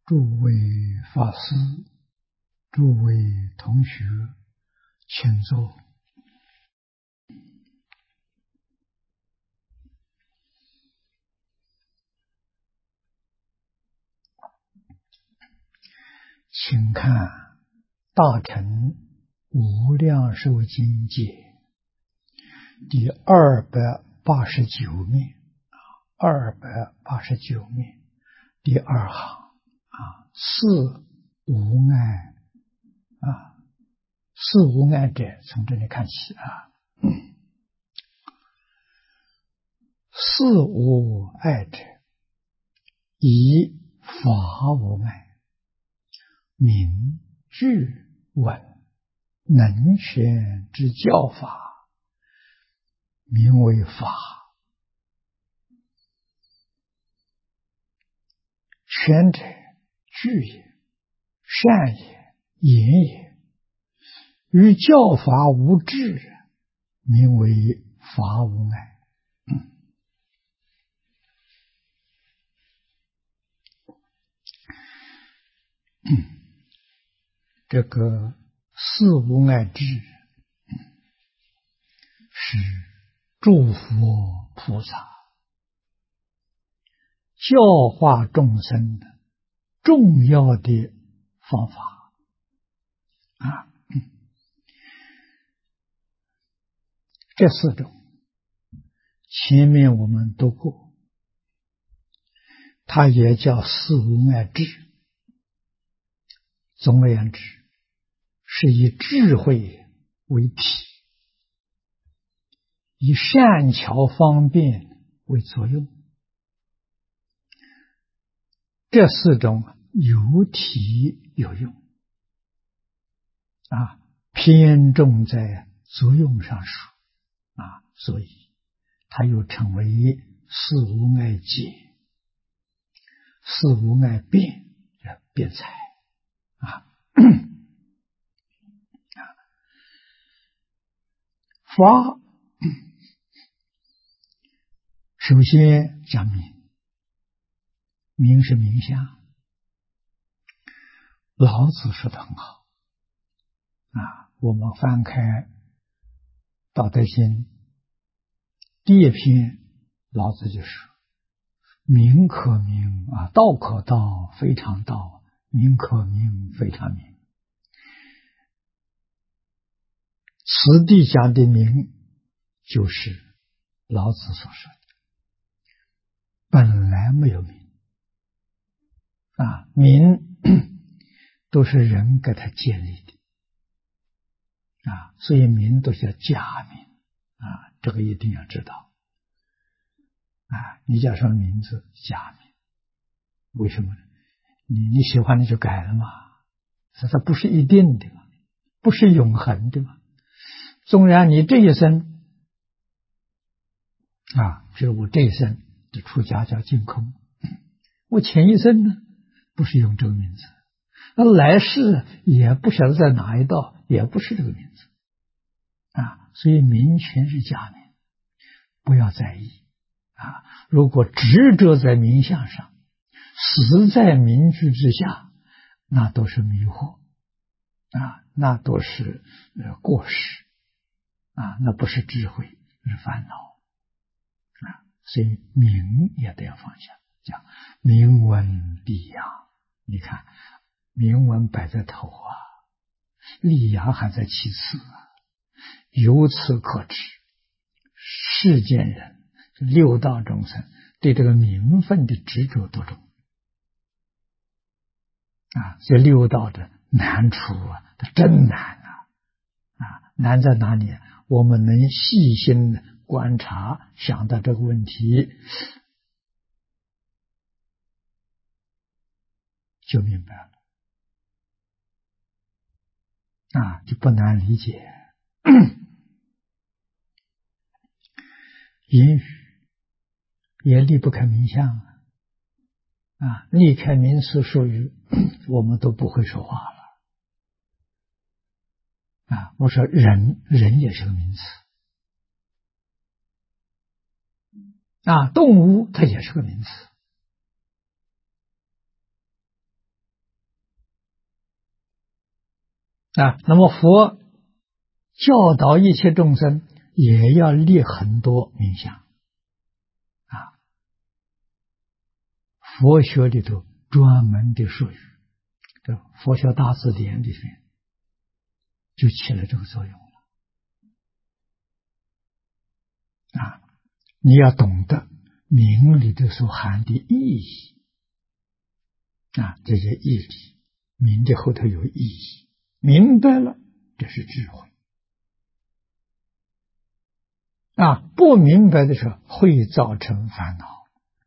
诸位法师，诸位同学，请坐。请看《大乘无量寿经解》第289面，289面第二行四无碍四无碍者，从这里看起四无碍者，以法无碍，明具稳能宣之教法，名为法。宣者，具也，善也，言也。于教法无智，名为法无碍。这个四无碍智是诸佛菩萨教化众生的重要的方法这四种前面我们读过，它也叫四无碍智。总而言之，是以智慧为体，以善巧方便为作用。这四种有体有用偏重在作用上说所以它又称为四无碍解、四无碍辩才法首先讲名，名是名相。老子说得很好我们翻开《道德经》第一篇，老子就说：名可名道可道，非常道；名可名，非常名。此地讲的名，就是老子所说的本来没有名名都是人给他建立的所以名都叫假名这个一定要知道你叫什么名字？假名。为什么呢？你喜欢你就改了嘛，它不是一定的嘛，不是永恒的嘛。纵然你这一生就是我这一生的出家叫净空，我前一生呢不是用这个名字，那来世也不晓得在哪一道，也不是这个名字所以名全是假名，不要在意如果执着在名相上，死在名句之下，那都是迷惑那都是过失那不是智慧，是烦恼所以名也得要放下，讲名闻利养。你看名闻摆在头利养还在其次由此可知，世间人六道众生对这个名分的执着多重这六道的难处它真难难在哪里？我们能细心的观察，想到这个问题，就明白了就不难理解。言语也离不开名相离开名词术语，我们都不会说话了我说人也是个名词动物它也是个名词那么佛教导一切众生，也要立很多名相佛学里头专门的术语，这佛学大字典里面就起了这个作用了你要懂得名里头所含的意义这些义理，名的后头有意义，明白了，这是智慧不明白的时候会造成烦恼。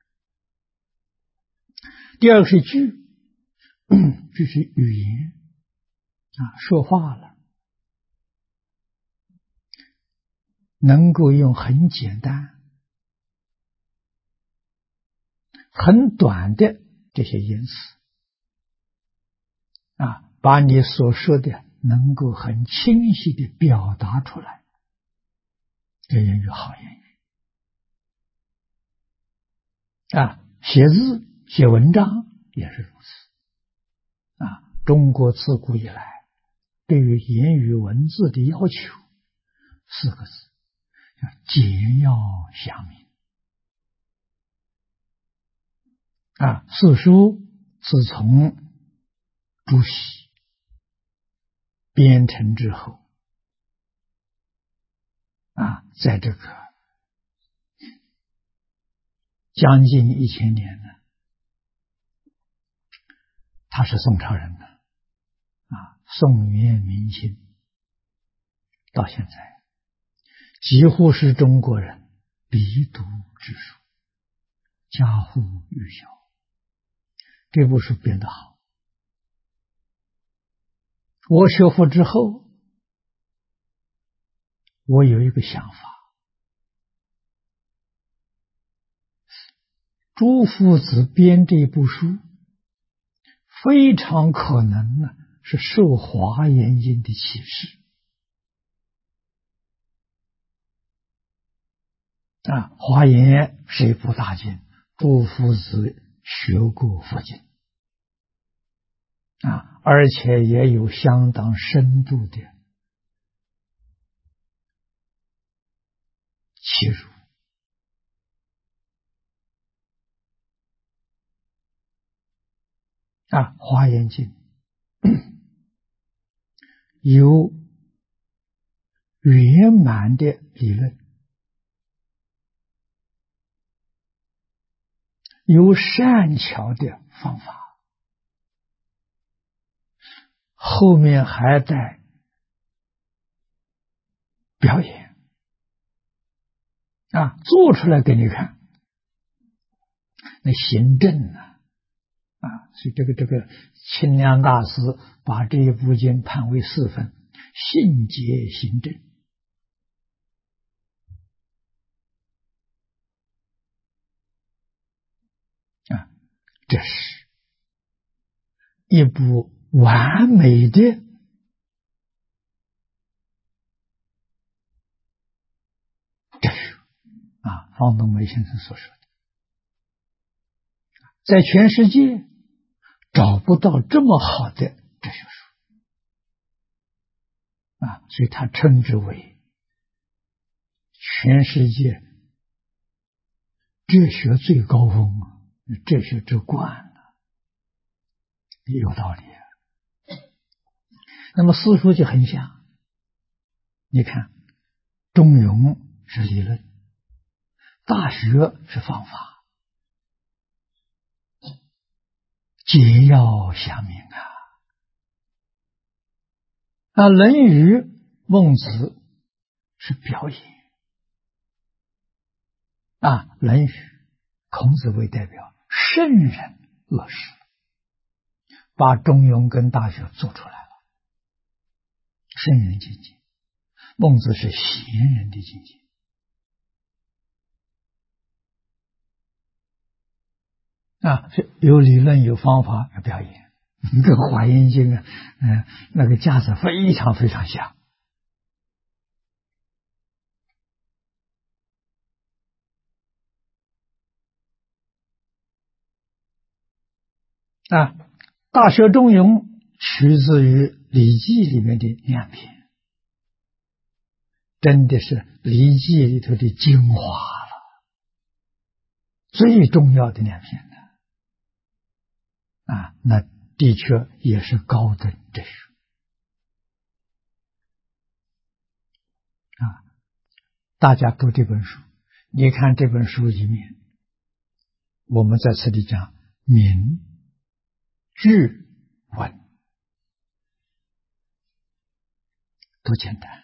第二个是句，这是语言说话了，能够用很简单很短的这些言辞把你所说的能够很清晰的表达出来，这言语好言语写字写文章也是如此中国自古以来对于言语文字的要求4个字，叫简要详明四书自从朱熹编成之后在这个将近1000年了，他是宋朝人的宋元明清到现在几乎是中国人必读之书，家喻户晓。这部书编得好，我学佛之后，我有一个想法，朱夫子编这部书非常可能是受华严经的启示华严是一部大经，朱夫子学过佛经而且也有相当深度的切入华严经有圆满的理论，有善巧的方法，后面还带表演做出来给你看，那行正所以这个清凉大师把这一部经判为4分，信解行正这是一部完美的哲学方东梅先生所说的，在全世界找不到这么好的哲学书所以他称之为全世界哲学最高峰哲学之冠有道理那么四书就很像，你看中庸是理论，大学是方法，简要详明论语孟子是表演论语孔子为代表，圣人乐事，把中庸跟大学做出来了，圣人境界。孟子是贤人的境界有理论有方法有表演，跟华严经那个架子非常非常像大学中庸取自于《礼记》里面的2篇，真的是《礼记》里头的精华了，最重要的2篇呢。那的确也是高等哲学大家读这本书，你看这本书里面，我们在此里讲明、智、文，多简单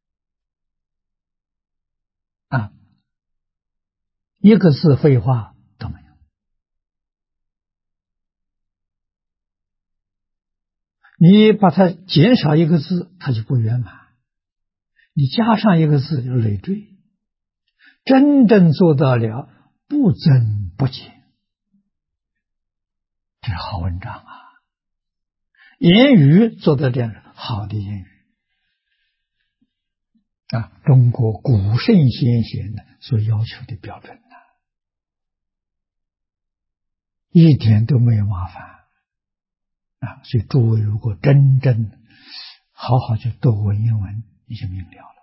一个字废话都没有。你把它减少一个字，它就不圆满；你加上一个字，就累赘。真正做到了不增不减，这是好文章言语做到这样好的言语中国古圣先贤所要求的标准一点都没有麻烦所以诸位如果真正好好去读文言文，你就明了了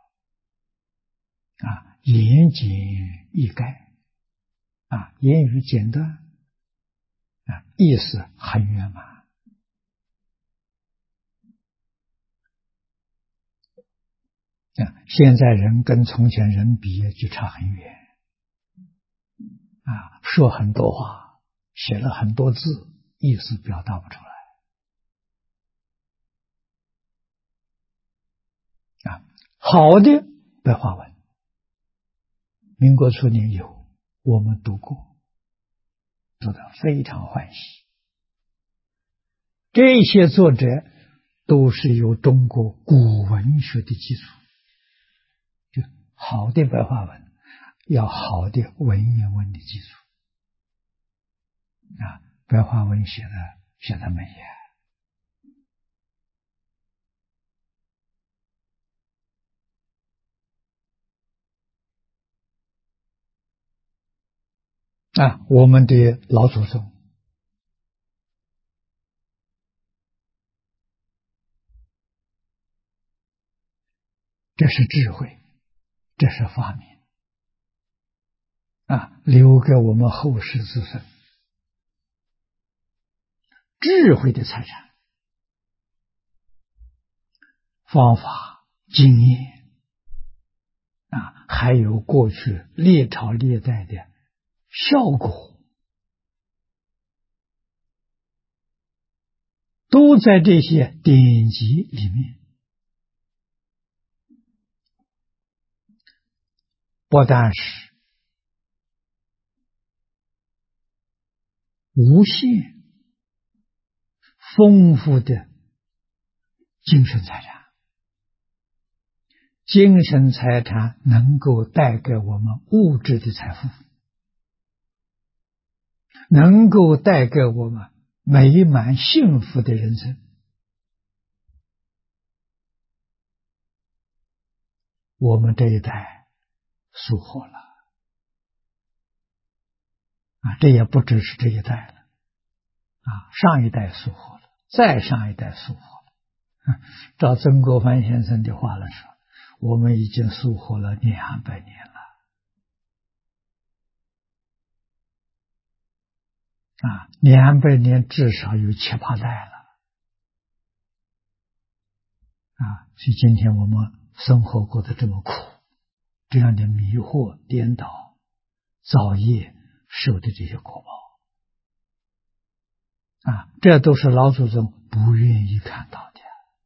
言简意赅言语简单意思很圆满现在人跟从前人比就差很远说很多话，写了很多字，意思表达不出来好的白话文，民国初年有，我们读过，读得非常欢喜。这些作者都是有中国古文学的基础，就好的白话文要好的文言文的基础白话文写的美我们的老祖宗这是智慧，这是发明留给我们后世子孙智慧的财产，方法经验还有过去历朝历代的效果，都在这些典籍里面。不但是无限丰富的精神财产，精神财产能够带给我们物质的财富，能够带给我们美满幸福的人生。我们这一代收获了这也不只是这一代了上一代收获了，再上一代收获了照曾国藩先生的话来说，我们已经收获了200年了200年至少有7、8代了所以今天我们生活过得这么苦，这样的迷惑颠倒造业受的这些果报这都是老祖宗不愿意看到的。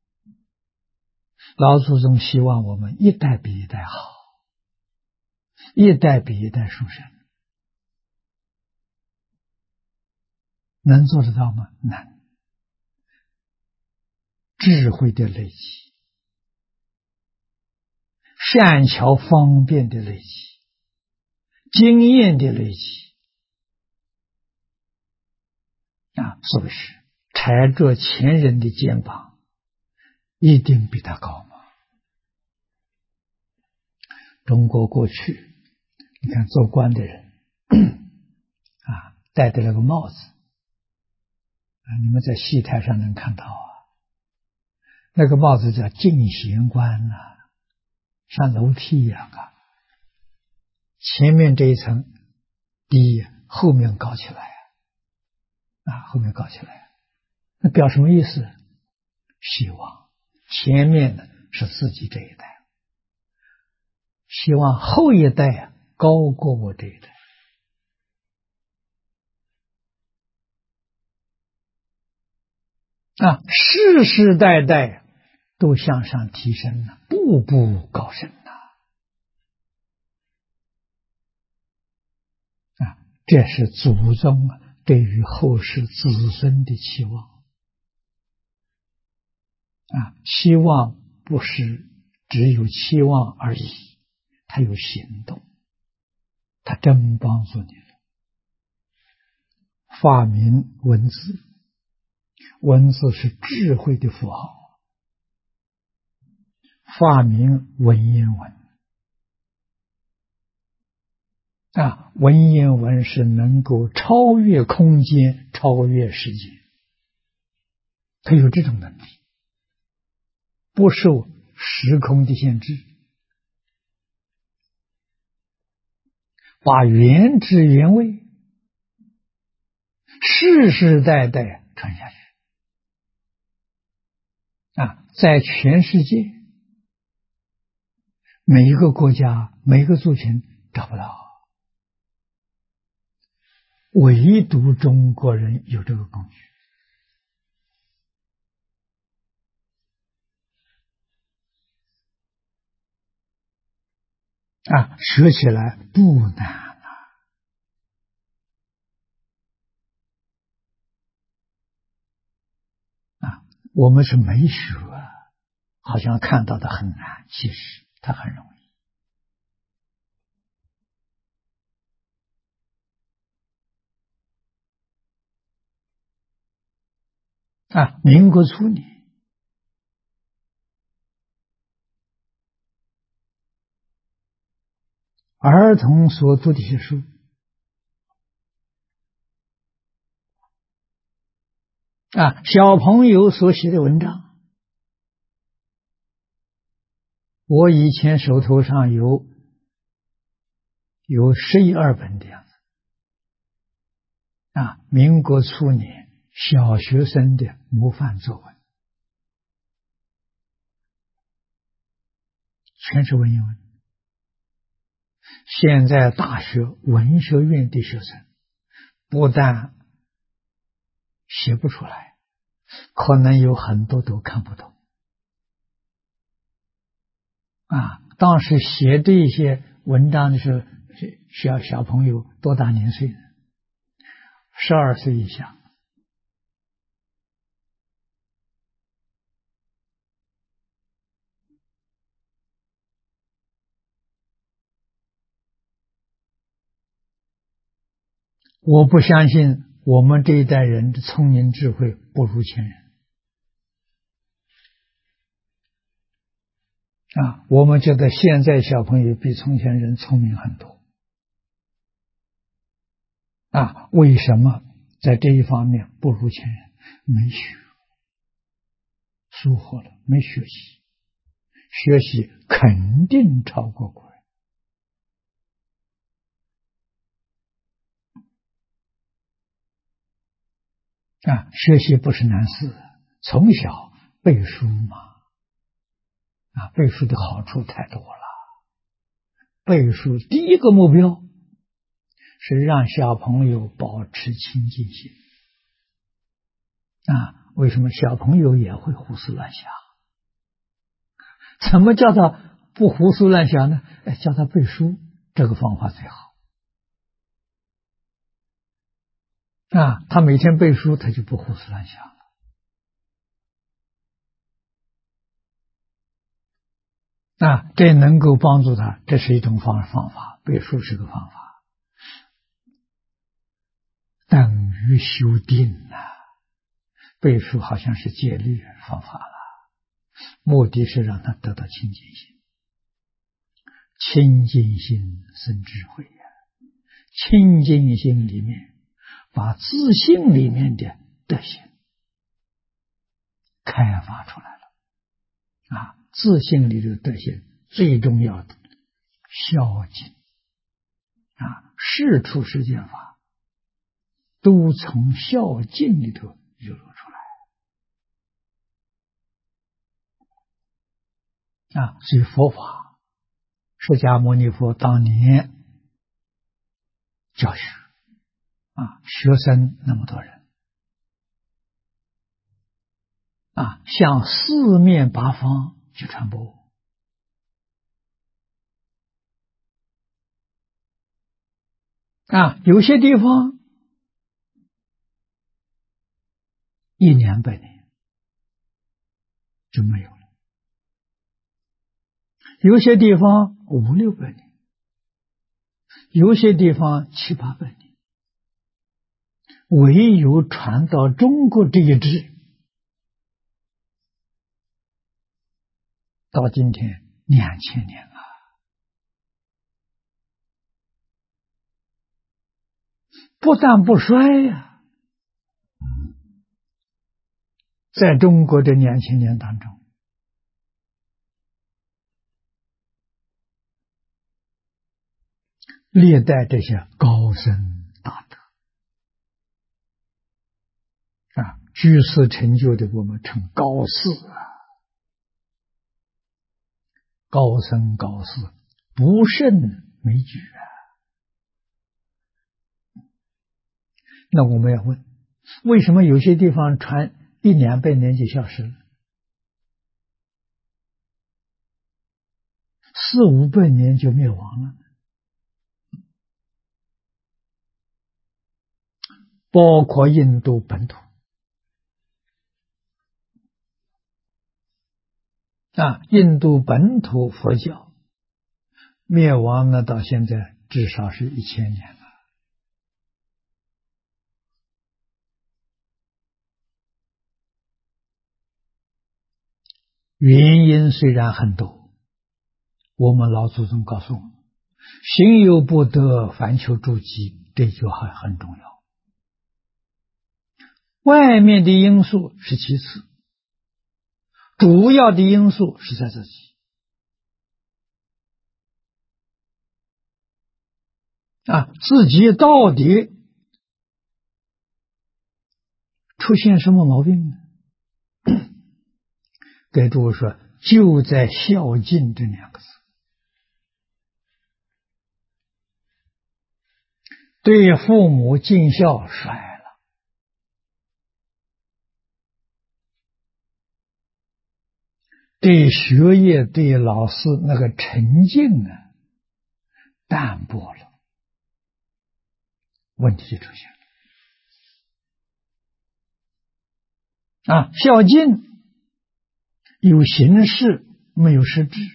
老祖宗希望我们一代比一代好，一代比一代殊胜，能做得到吗？难。智慧的累积，善巧方便的累积，经验的累积所谓是踩着前人的肩膀，一定比他高吗？中国过去你看做官的人戴的那个帽子你们在戏台上能看到那个帽子叫进贤冠像楼梯一样前面这一层低，后面高起来后面高起来，那表什么意思？希望前面的是自己这一代，希望后一代高过我这一代世世代代都向上提升步步高升这是祖宗对于后世子孙的期望期望不是只有期望而已，他有行动，他真帮助你了。发明文字，文字是智慧的符号，发明文言文文言文是能够超越空间，超越时间，它有这种能力，不受时空的限制，把原汁原味世世代代传下去在全世界每一个国家每一个族群找不到，唯独中国人有这个工具学起来不难我们是没学好像看到的很难，其实它很容易民国初年儿童所读的些书小朋友所写的文章，我以前手头上有11、2本的样子民国初年小学生的模范作文，全是文言文。现在大学文学院的学生不但写不出来，可能有很多都看不懂当时写这些文章的时候，小朋友多大年岁呢？12岁以下。我不相信我们这一代人的聪明智慧不如前人我们觉得现在小朋友比从前人聪明很多为什么在这一方面不如前人？没学，疏忽了，没学习，学习肯定超过古人学习不是难事，从小背书嘛背书的好处太多了。背书第一个目标是让小朋友保持清净心为什么小朋友也会胡思乱想？怎么叫他不胡思乱想呢？叫他背书，这个方法最好他每天背书，他就不胡思乱想了这能够帮助他，这是一种方法，背书是个方法，等于修定背书好像是戒律方法了，目的是让他得到清净心，清净心生智慧清净心里面把自信里面的德行开发出来了自信里的德行最重要的孝敬世出世间法都从孝敬里头流露出来所以佛法，释迦牟尼佛当年教学学生那么多人向四面八方去传播有些地方1年半年就没有了，有些地方5、600年，有些地方7、800年，唯有传到中国这一支，到今天2000年了，不但不衰呀，在中国的2000年当中，历代这些高僧大德居士成就的，我们称高士高僧高士不胜枚举那我们要问，为什么有些地方传1年半年就消失了，4、500年就灭亡了？包括印度本土印度本土佛教灭亡了，到现在至少是1000年了。原因虽然很多，我们老祖宗告诉我们，行有不得，凡求诸己，这句话很重要。外面的因素是其次，主要的因素是在自己。自己到底出现什么毛病呢？给诸位说，就在孝敬这2个字。对父母尽孝衰了，对学业对老师那个沉静淡薄了，问题就出现了。孝敬有形式没有实质，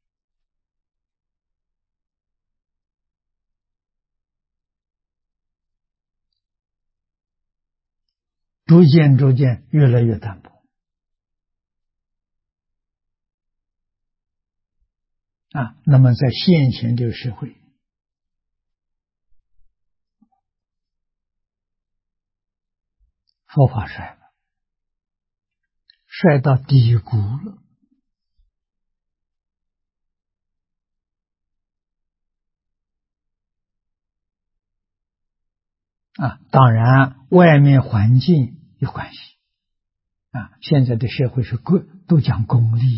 逐渐越来越淡薄那么在现前这个社会，佛法衰了，衰到低谷了。当然外面环境有关系现在的社会是都讲功利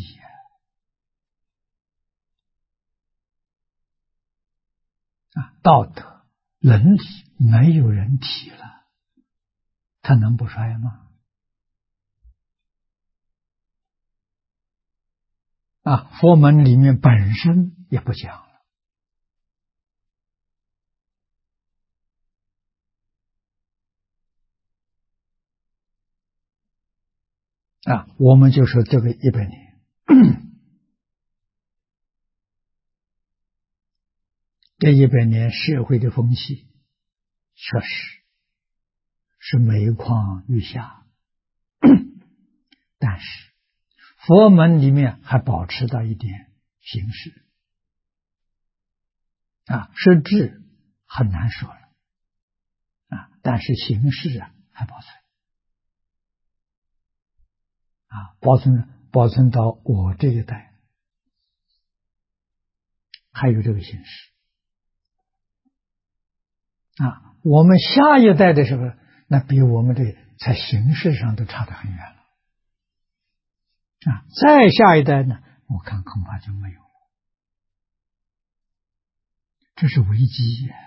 道德伦理没有人提了，它能不衰吗？佛门里面本身也不讲了我们就说这个100年这100年社会的风气确实是每况愈下但是佛门里面还保持到一点形式实质很难说了但是形式还保存保存到我这一代还有这个形式啊。我们下一代的时候，那比我们这在形式上都差得很远了啊。再下一代呢，我看恐怕就没有了，这是危机呀。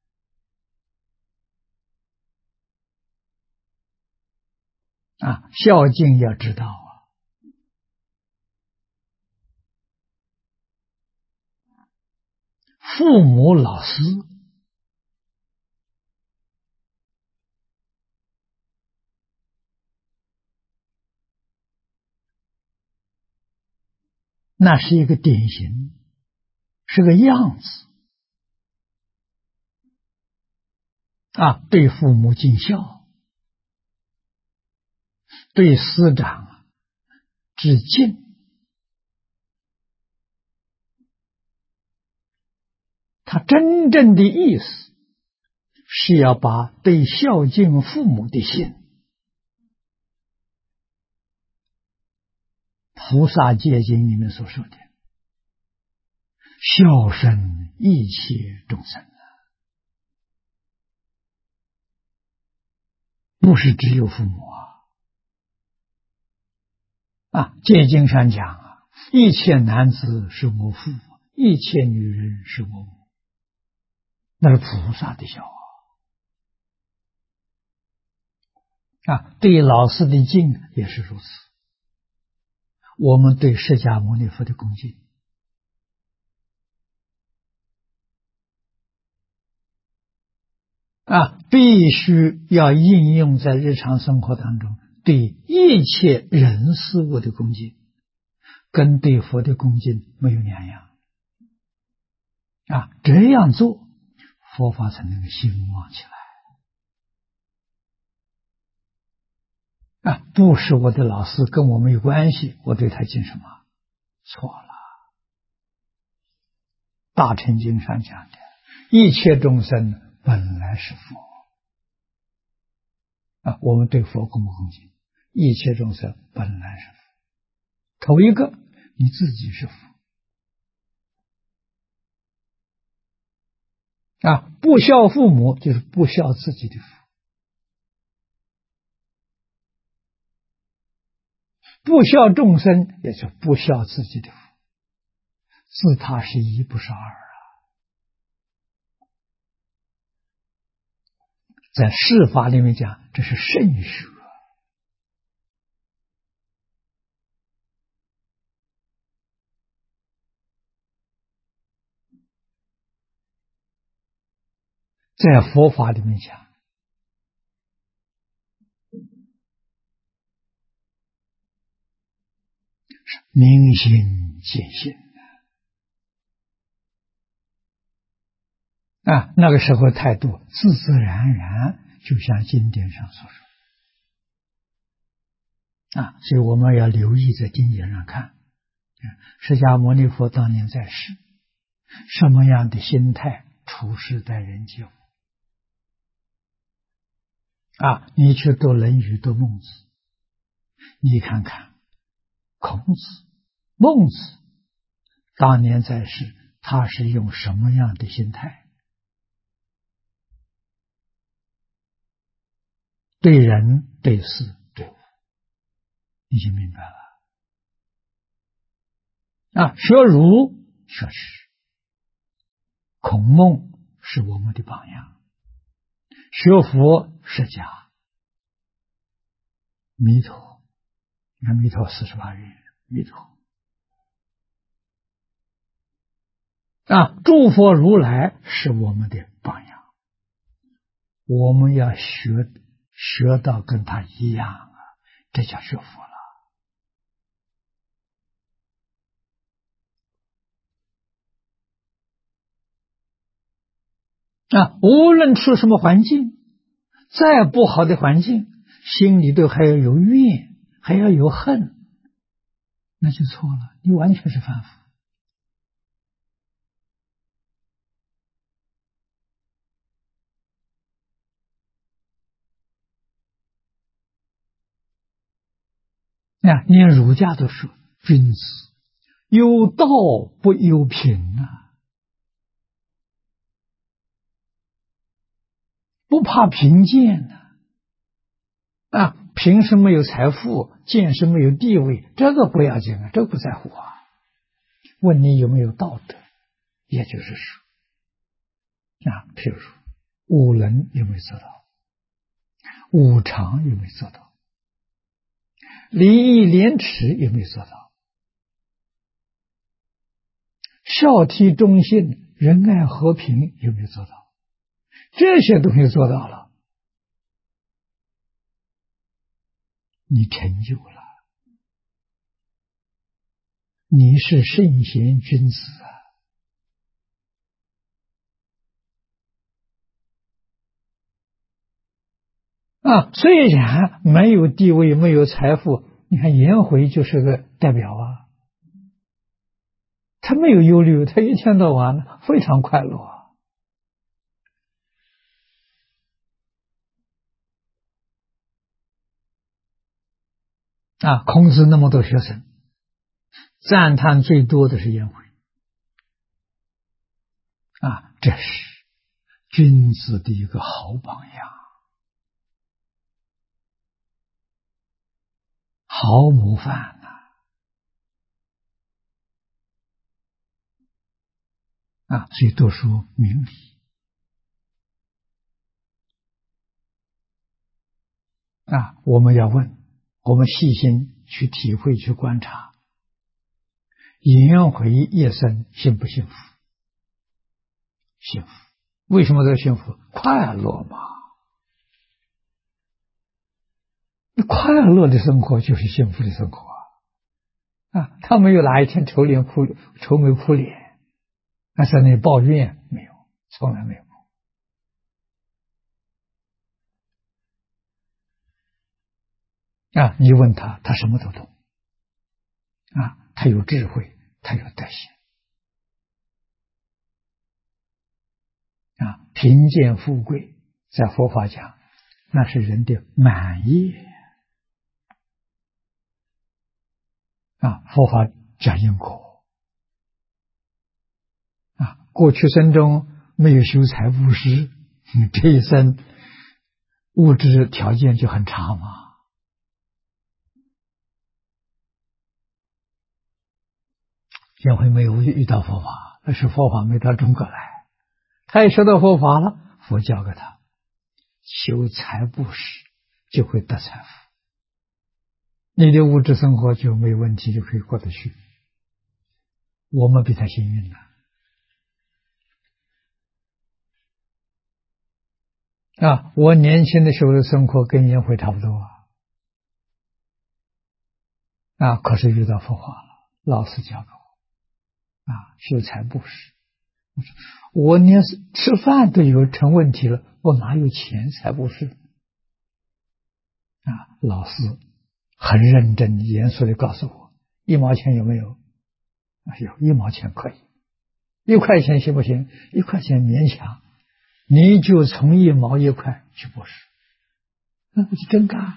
啊，孝敬要知道啊，父母老师那是一个典型，是个样子啊。对父母尽孝，对师长致敬，他真正的意思是要把对孝敬父母的心，菩萨戒经里面所说的孝顺一切众生，不是只有父母啊。戒经上讲啊，一切男子是我父，一切女人是我母，那是菩萨的孝啊。对老师的敬也是如此，我们对释迦牟尼佛的恭敬啊，必须要应用在日常生活当中，对一切人事物的恭敬，跟对佛的恭敬没有两样啊。这样做，佛法才能够兴旺起来啊。不是我的老师跟我没有关系，我对他敬什么？错了。大乘经上讲的，一切众生本来是佛啊，我们对佛恭不恭敬？一切众生本来是佛，头一个你自己是佛啊，不孝父母就是不孝自己的父，不孝众生也是不孝自己的父，自他是一，不是二啊。在释法里面讲，这是圣学在佛法里面讲，明心见性啊，那个时候态度自自然然，就像经典上所说啊，所以我们要留意在经典上看，释迦牟尼佛当年在世，什么样的心态处事待人接物啊？你去读《论语》读《孟子》，你看看孔子、孟子当年在世，他是用什么样的心态？对人、对事、对物，你就明白了啊。学儒确实，孔孟是我们的榜样；学佛释迦、弥陀，你看弥陀48愿，弥陀啊，诸佛如来是我们的榜样，我们要学到跟他一样啊，这叫学佛了啊。无论处什么环境，再不好的环境，心里头还要有怨，还要有恨，那就错了，你完全是凡夫。连儒家都说君子有道不忧贫啊， 不怕贫贱呢？贫是没有财富，贱是没有地位，这个不要紧啊，这个不在乎啊。问你有没有道德，也就是说，譬如说，五伦有没有做到？五常有没有做到？礼义廉耻有没有做到？孝悌忠信、仁爱和平有没有做到？这些东西做到了，你成就了，你是圣贤君子虽然没有地位，没有财富，你看颜回就是个代表啊，他没有忧虑，他一天到晚非常快乐孔子那么多学生，赞叹最多的是颜回这是君子的一个好榜样，好模范所以都说明理我们要问，我们细心去体会去观察，颜回一生幸不幸福？幸福。为什么叫幸福？快乐嘛，快乐的生活就是幸福的生活他没有哪一天愁眉苦脸，在那里抱怨，没有，从来没有你问他，他什么都懂他有智慧，他有德行贫贱富贵，在佛法讲，那是人的满业佛法讲因果过去生中没有修财布施，这一生物质条件就很差嘛。颜回没有遇到佛法，那是佛法没到中国来，他也学到佛法了，佛教给他修财布施就会得财富，你的物质生活就没有问题，就可以过得去。我们比他幸运了我年轻的时候的生活跟颜回差不多可是遇到佛法了，老师教给我修财布施，我连吃饭都有成问题了，我哪有钱财布施老师很认真严肃地告诉我，1毛钱有没有？有，1毛钱可以，1块钱行不行？1块钱勉强，你就从1毛1块去布施，那我就真干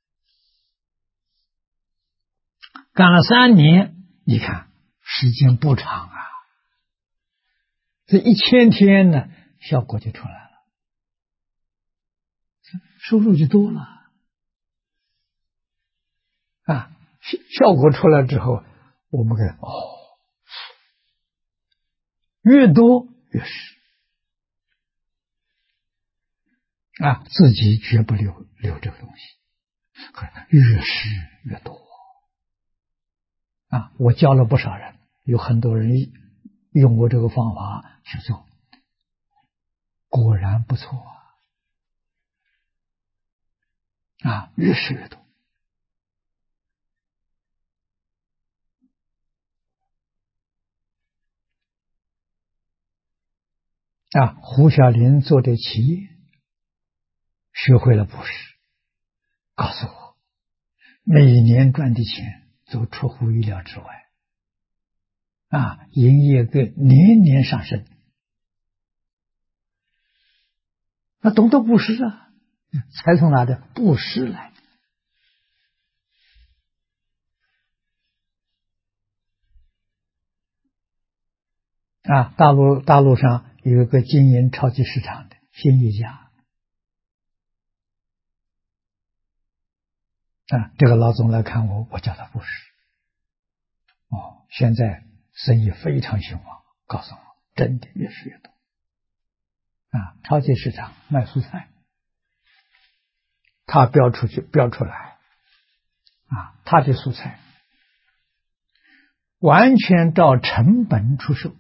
了3年，你看时间不长这1000天呢，效果就出来了，收入就多了效果出来之后，我们看越多越是自己绝不留这个东西，越是越多我教了不少人，有很多人用我这个方法去做，果然不错越是越多胡小林做的企业学会了布施，告诉我每年赚的钱都出乎意料之外营业额年年上升，懂得布施财从哪的？布施来大陆上有一个经营超级市场的新一家这个老总来看我，我叫他不是。现在生意非常兴旺，告诉我真的越吃越多。超级市场卖蔬菜，他标出来，他的蔬菜完全照成本出售，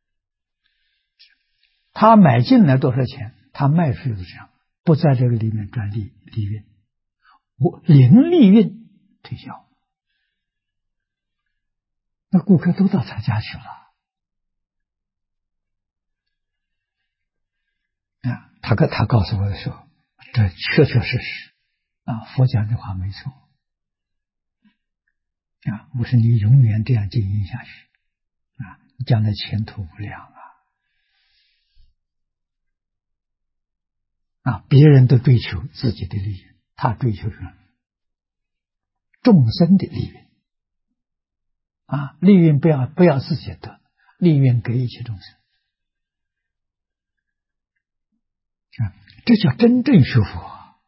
他买进来多少钱，他卖出去是这样，不在这个里面赚利润，零利润推销。那顾客都到他家去了。他告诉我的时候，这确确实实佛讲的话没错。我说你永远这样经营下去，你将来前途无量别人都追求自己的利益，他追求什么？众生的利益。利润不要自己得，利润给一切众生。这叫真正学佛，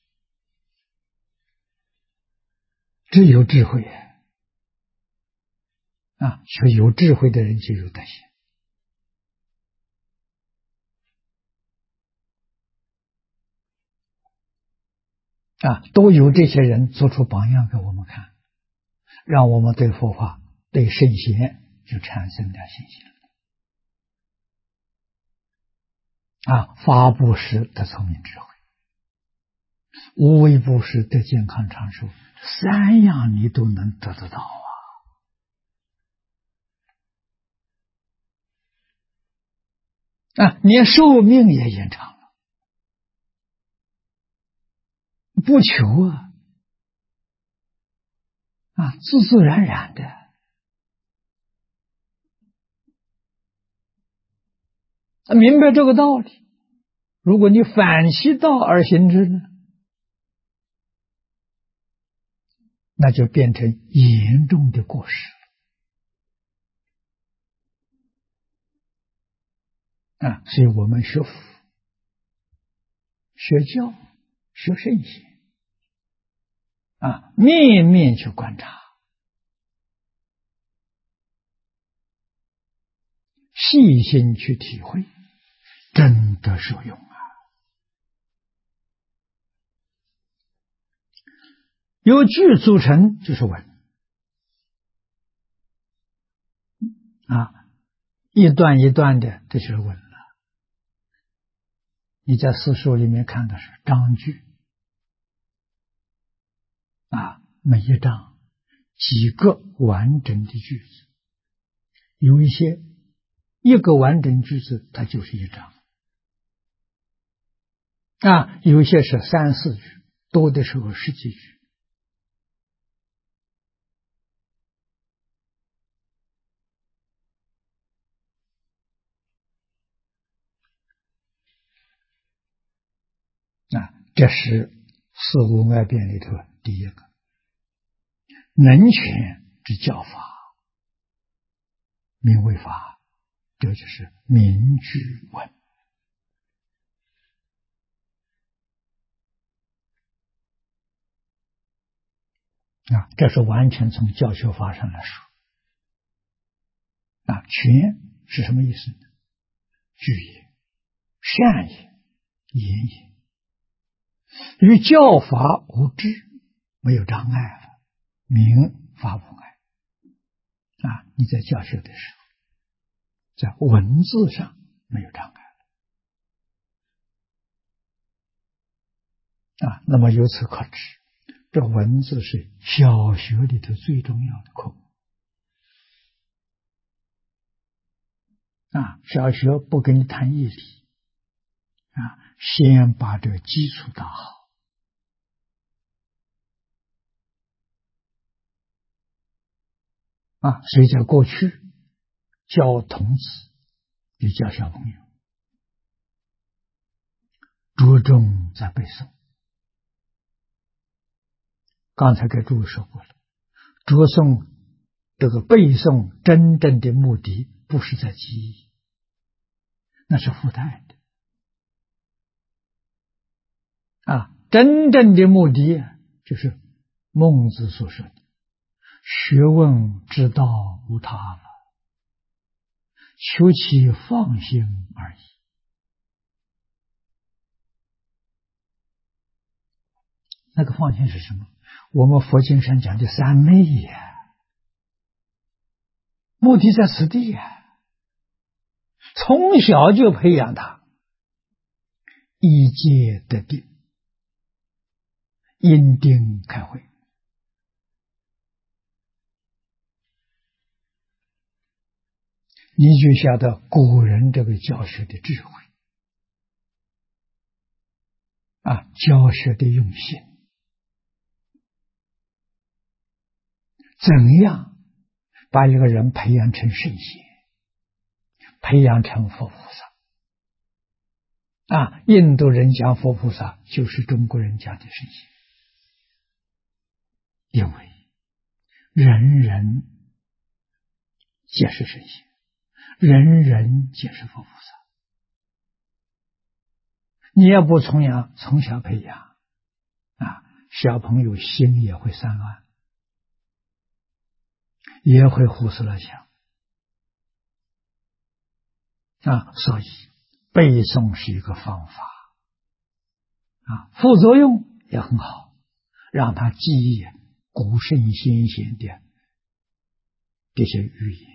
这有智慧所以有智慧的人就有德行都有这些人做出榜样给我们看，让我们对佛法对圣贤就产生了信心发布施得聪明智慧，无为布施得健康长寿，三样你都能得得到连寿命也延长了，不求自自然然的。明白这个道理，如果你反其道而行之呢，那就变成严重的过失所以我们学佛、学教、学圣贤面面去观察，细心去体会，真的受用由句组成就是文一段一段的，这就是文了。你在四书里面看的是章句每一章几个完整的句子，有一些一个完整句子它就是一章有一些是3、4句，多的时候10几句这是四无碍辩里头第一个能全之教法，名为法，这就是名句文这是完全从教学法上来说全是什么意思呢？句也，善也，言也，与教法无滞，没有障碍了，名法无碍你在教学的时候，在文字上没有障碍了那么由此可知，这文字是小学里头最重要的科目小学不跟你谈义理先把这个基础打好所以在过去教童子也教小朋友着重在背诵。刚才给诸位说过了，着诵这个背诵真正的目的不是在记忆，那是附带的真正的目的就是孟子所说的学问之道无他了，求其放心而已。那个放心是什么？我们佛经上讲的三昧呀，目的在此地呀。从小就培养他，一戒得定，因定开慧。你就晓得古人这个教学的智慧教学的用心，怎样把一个人培养成圣贤，培养成佛菩萨印度人讲佛菩萨，就是中国人讲的圣贤，因为人人皆是圣贤，人人皆是佛菩萨。你要不从小培养小朋友心也会散乱，也会胡思乱想所以背诵是一个方法副作用也很好，让他记忆古圣先贤的这些语言，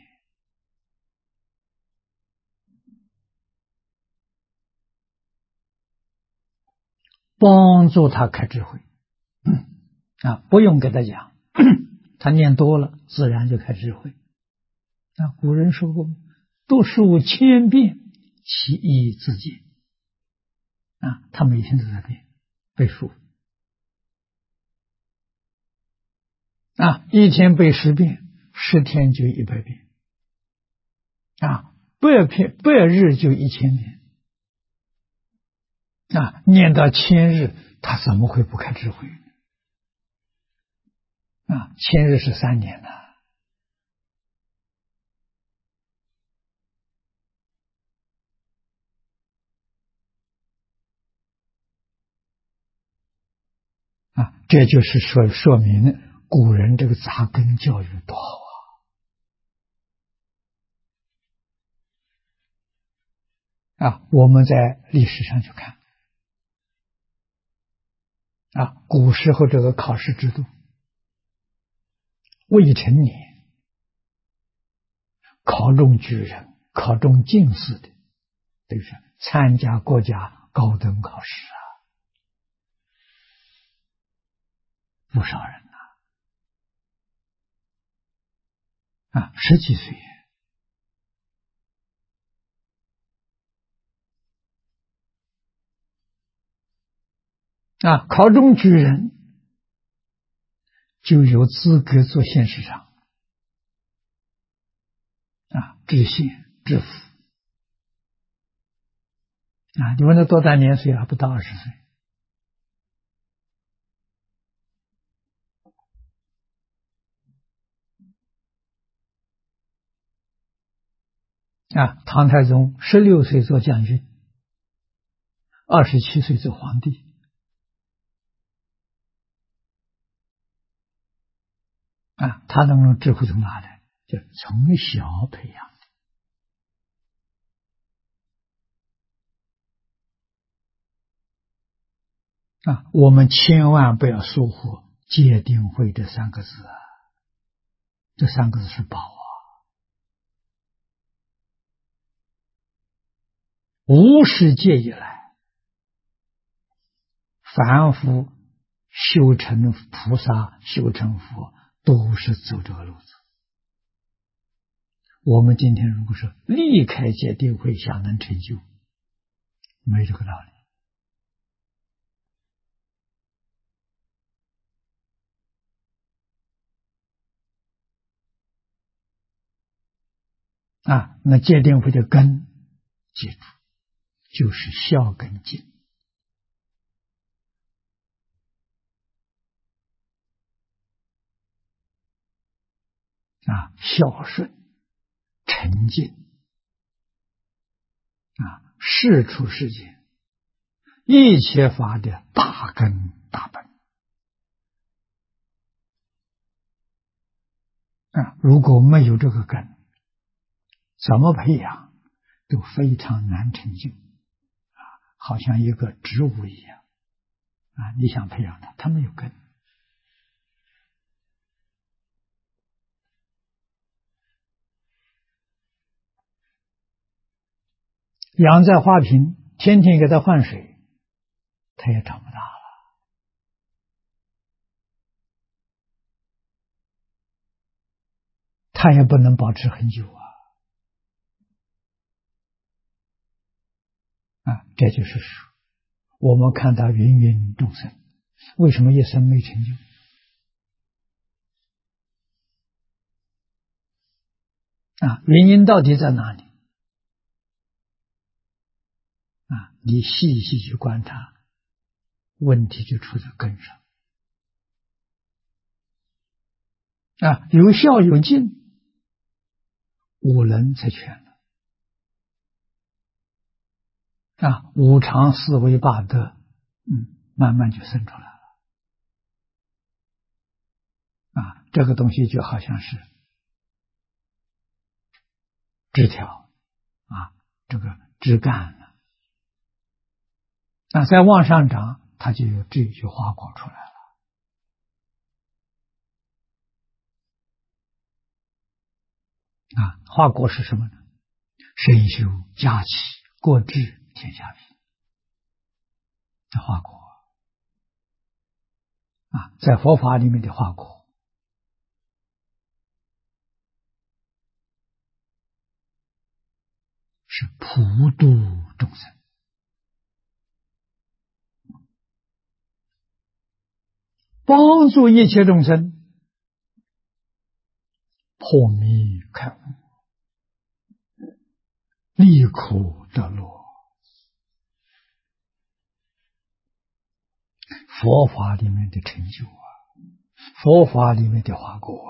帮助他开智慧不用给他讲他念多了自然就开智慧古人说过，读书千遍，其义自见他每天都在背书一天背10遍，10天就100遍100日就1000遍念到1000日，他怎么会不开智慧1000日是3年了这就是说明古人这个扎根教育多好我们在历史上去看古时候这个考试制度，未成年考中举人、考中进士的，对不对？参加国家高等考试不少人10几岁考中举人就有资格做县市长知县、知府你问他多大年岁还不到20岁唐太宗16岁做将军，27岁做皇帝他那种智慧从哪来？就从小培养我们千万不要疏忽戒定慧这3个字这3个字是宝无始界以来，凡夫修成菩萨、修成佛，都是走这个路子。我们今天如果说离开戒定慧想能成就，没这个道理那戒定慧的根，记住就是孝根敬孝顺、沉静世出世间一切法的大根大本如果没有这个根，怎么培养都非常难成就，好像一个植物一样，你想培养它，它没有根。养在花瓶，天天给它换水，它也长不大了。它也不能保持很久这就是说，我们看到芸芸众生，为什么一生没成就？原因到底在哪里？你细细去观察，问题就出在根上。有孝有敬，五伦才全了。五常四维八德，慢慢就生出来了。这个东西就好像是枝条，这个枝干了。再往上长，它就有这一句花果出来了。花果是什么呢？身修家齐国治天下平。这花果在佛法里面的花果是普度众生，帮助一切众生破迷开悟，离苦得乐。佛法里面的成就佛法里面的花果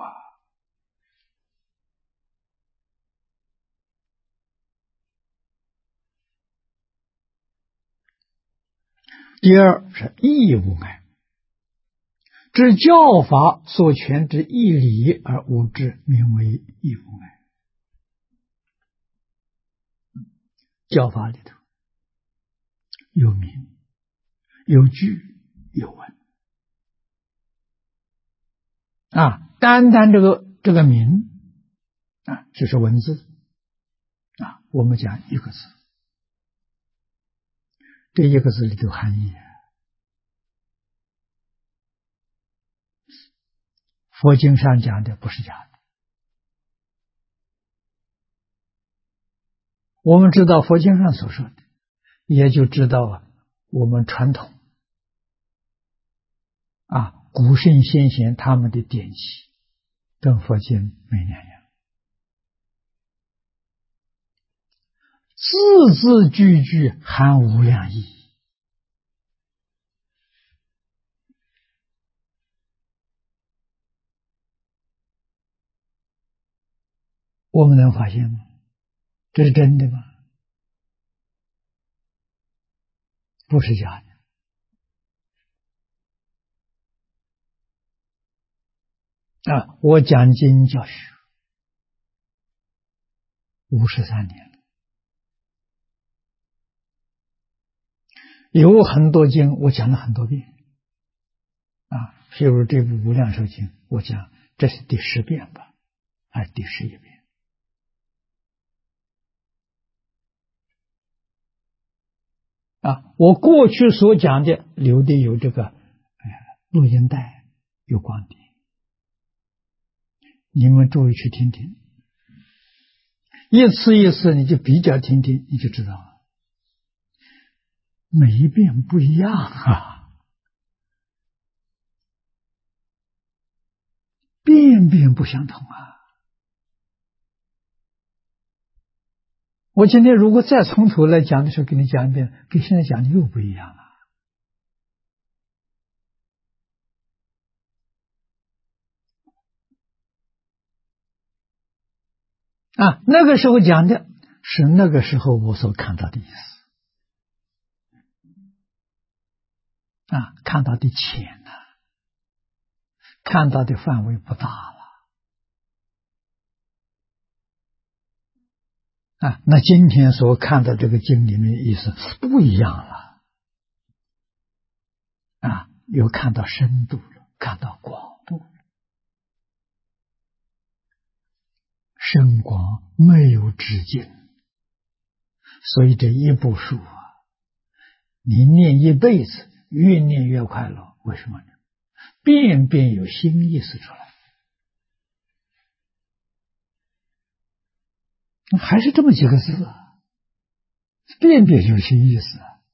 第二是义无碍，知教法所权之义理而无知，名为义无碍。教法里头有名有句有文单单这个名就是文字我们讲一个字，这一个字里头含义佛经上讲的不是假的。我们知道佛经上所说的，也就知道我们传统古圣先贤他们的典籍跟佛经没两样，字字句句含无量义。我们能发现吗？这是真的吗？不是假的。我讲经教学53年了，有很多经我讲了很多遍譬如这部《无量寿经》，我讲这是第10遍吧，还是第11遍？我过去所讲的留的有这个录音带，有光碟，你们注意去听听，一次一次你就比较听听，你就知道了，每一遍不一样遍遍不相同我今天如果再从头来讲的时候，给你讲一遍，跟现在讲的又不一样那个时候讲的是那个时候我所看到的意思看到的浅看到的范围不大了那今天所看到这个经里面意思不一样了又看到深度了，看到广度了，深广没有止境。所以这一部书你念一辈子，越念越快乐。为什么呢？遍遍有新意思出来，还是这么几个字遍遍有新意思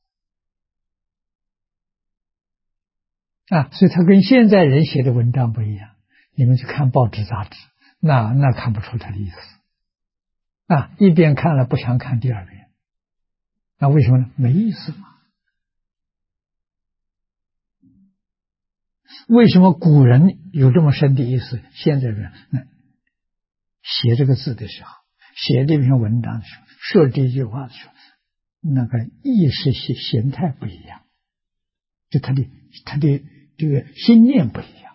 所以他跟现在人写的文章不一样。你们去看报纸杂志，那看不出他的意思一遍看了不想看第二遍。为什么呢？没意思嘛。为什么古人有这么深的意思？现在人写这个字的时候，写这篇文章的时候，说这句话的时候，那个意识形态不一样，就他的这个心念不一样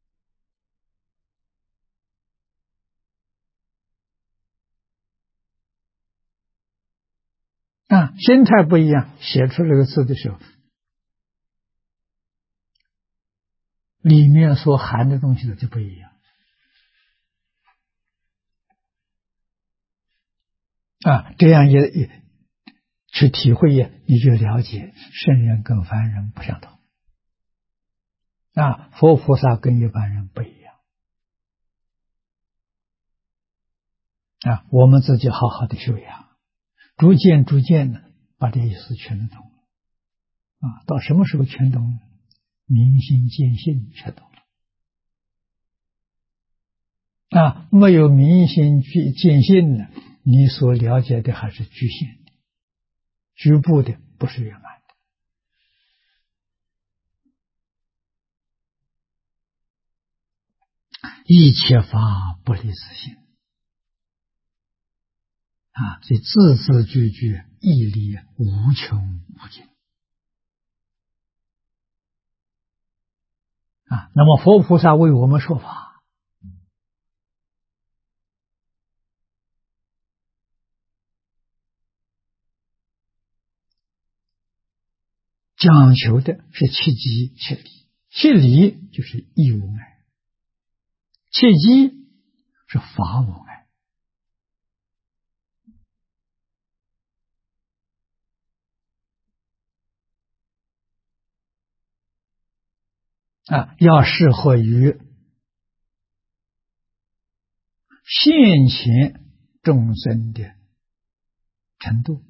心态不一样，写出这个字的时候，里面所含的东西就不一样这样也去体会你就了解圣人跟凡人不相同佛菩萨跟一般人不一样我们自己好好的修养，逐渐的把这意思全懂了到什么时候全懂了？明心见性全懂了没有明心见性呢，你所了解的还是局限的、局部的，不是圆满的一切法不离自性所以字字句句义理无穷无尽那么佛菩萨为我们说法，讲求的是切机切理。切理就是义无碍，切机是法无碍要适合于现前众生的程度、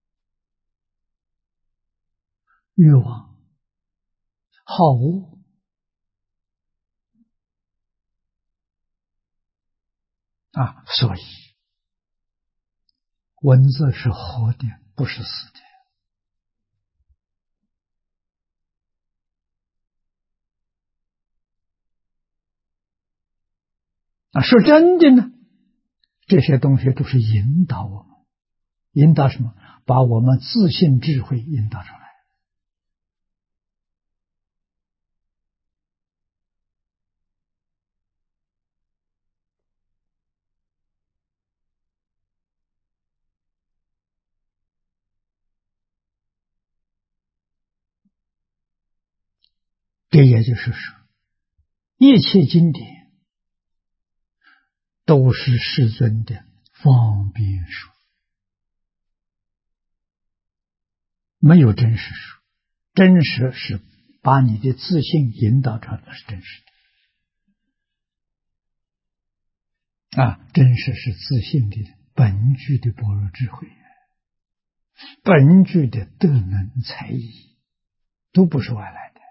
欲望、好恶所以文字是活的，不是死的说真的呢，这些东西都是引导我们，引导什么？把我们自信智慧引导出来这也就是说，一切经典都是世尊的方便书，没有真实书。真实是把你的自信引导出来，是真实的真实是自信的本具的般若智慧，本具的德能才艺，都不是外来的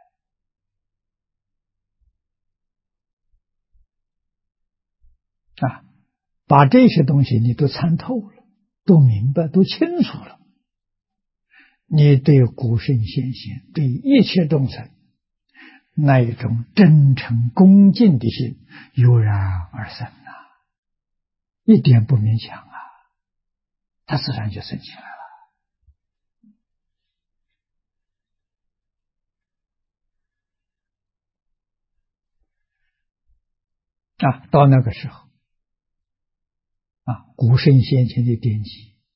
把这些东西你都参透了，都明白，都清楚了，你对古圣先贤，对一切众生那一种真诚恭敬的心油然而生一点不勉强它自然就生起来了到那个时候古圣先贤的典籍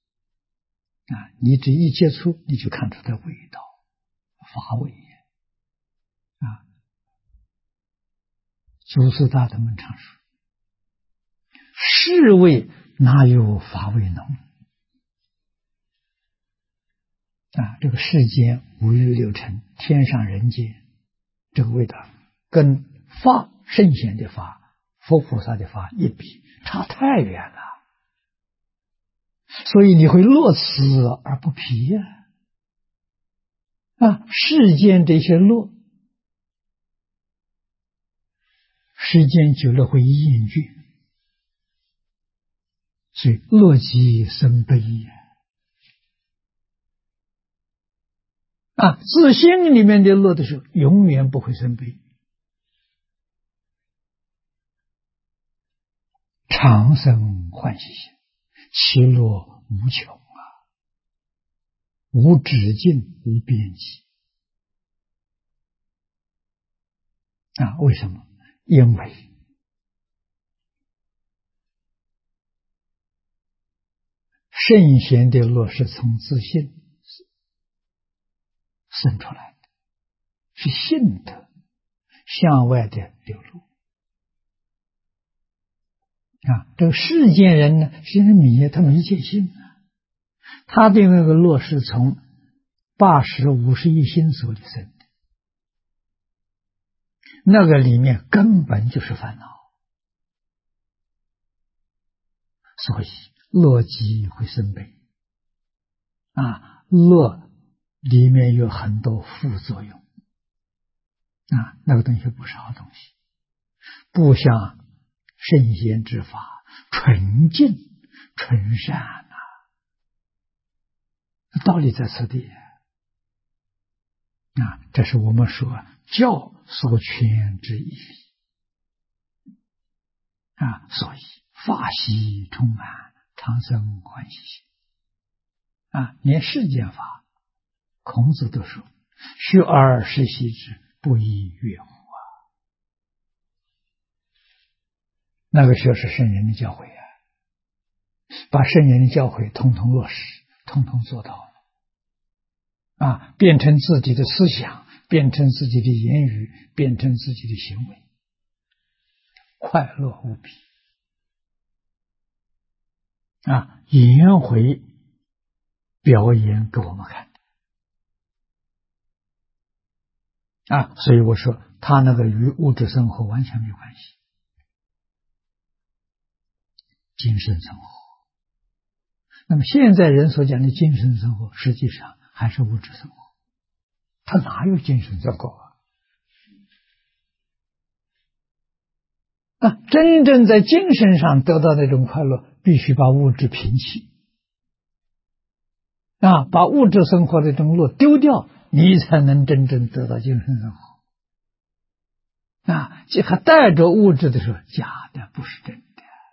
你只一接触，你就看出它味道、法味祖师大德们常说，世味哪有法味浓这个世间五欲六尘，天上人间，这个味道跟法圣贤的法、佛菩萨的法一比，差太远了。所以你会乐此而不疲世间这些乐，时间久了会厌倦，所以乐极生悲自心里面的乐的时候，永远不会生悲，常生欢喜心，其乐无穷无止境，无边际为什么？因为圣贤的乐是从自信生出来的，是性德向外的流露这个世间人呢，是他没见性他的那个乐是从80、51心所里生的，那个里面根本就是烦恼，所以乐极会生悲乐里面有很多副作用那个东西不是好东西，不像圣贤之法纯净纯善道理在此地这是我们说教所劝之以理所以法喜充满，常生欢喜心连世间法孔子都说学而时习之，不亦说乎那个学是圣人的教诲把圣人的教诲统统落实，统统做到变成自己的思想，变成自己的言语，变成自己的行为，快乐无比颜回表演给我们看所以我说他那个与物质生活完全没有关系，精神生活。那么现在人所讲的精神生活，实际上还是物质生活，他哪有精神生活真正在精神上得到那种快乐，必须把物质摒弃把物质生活的这种乐丢掉，你才能真正得到精神生活这还带着物质的时候，假的，不是真的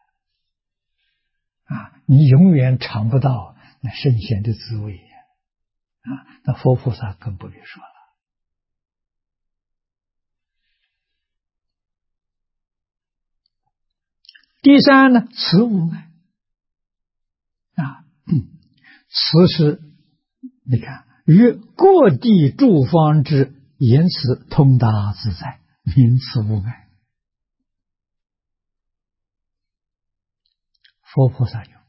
你永远尝不到那圣贤的滋味那佛菩萨更不必说了。第三呢，慈无碍慈是你看于各地诸方之言辞通达自在，名慈无碍。佛菩萨有，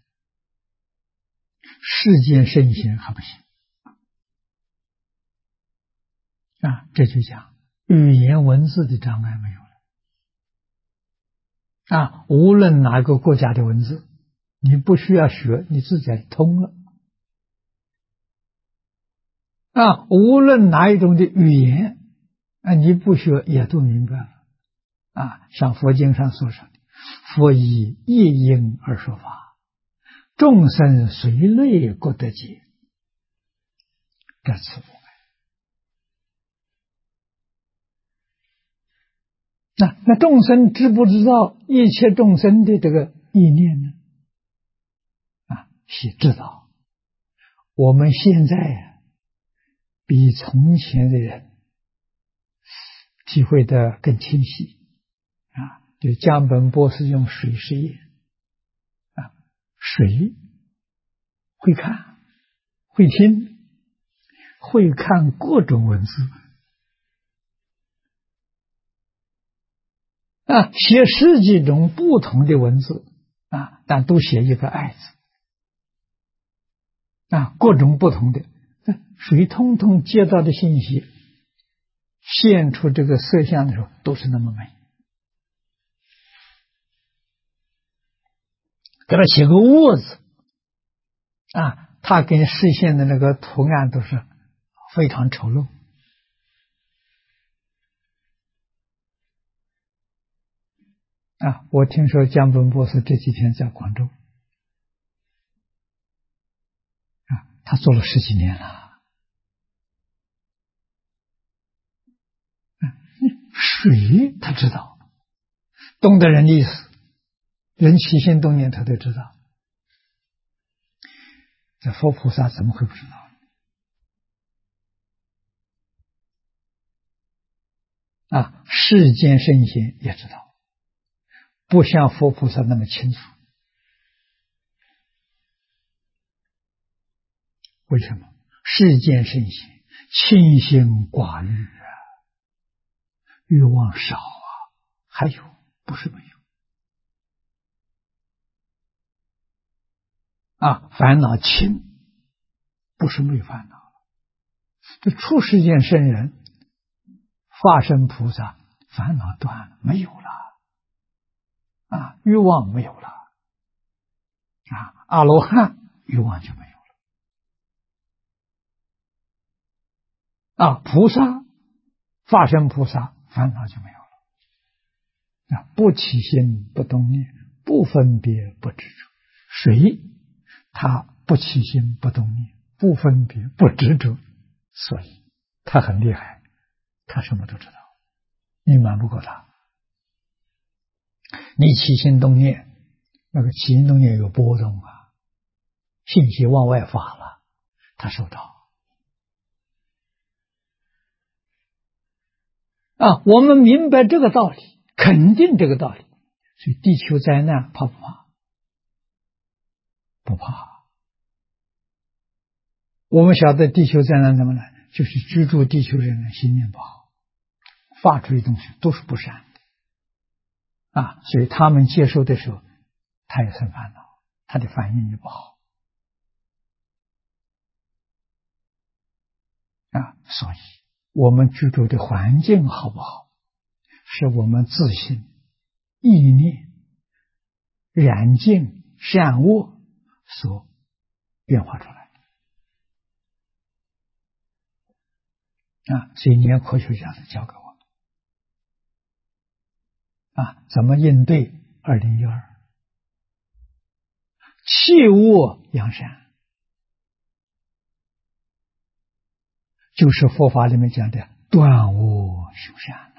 世间圣贤还不行这就讲语言文字的障碍没有了无论哪个国家的文字，你不需要学，你自己通了无论哪一种的语言你不学也都明白了像佛经上所说的，佛以一音而说法，众生随类各得解，这慈无碍。那众生知不知道一切众生的这个意念呢？是知道。我们现在比从前的人体会得更清晰就江本博士用水实验水会看会听，会看各种文字写十几种不同的文字但都写一个爱字各种不同的，水通通接到的信息，现出这个色相的时候，都是那么美。给他写个卧字他跟视线的那个图案都是非常丑陋我听说江本博士这几天在广州他做了10几年了水他知道，动的人的意思，人起心动念他都知道，这佛菩萨怎么会不知道世间圣贤也知道，不像佛菩萨那么清楚。为什么？世间圣贤清心寡欲欲望少还有不是没有烦恼轻，不是没有烦恼。这出世间圣人化身菩萨，烦恼断了，没有了欲望没有了阿罗汉欲望就没有了菩萨化身菩萨，烦恼就没有了不起心不动念，不分别不执着。水他不起心不动念，不分别不执着，所以他很厉害，他什么都知道，你瞒不过他。你起心动念，那个起心动念有波动信息往外发了，他收到我们明白这个道理，肯定这个道理，所以地球灾难怕不怕？不怕。我们晓得地球灾难怎么来，就是居住地球人的心念不好，发出的东西都是不善的所以他们接受的时候，他也很烦恼，他的反应也不好所以我们居住的环境好不好，是我们自信、意念、染净、善恶所变化出来所以连科学家都教给我们怎么应对2012弃恶扬善，就是佛法里面讲的断恶修善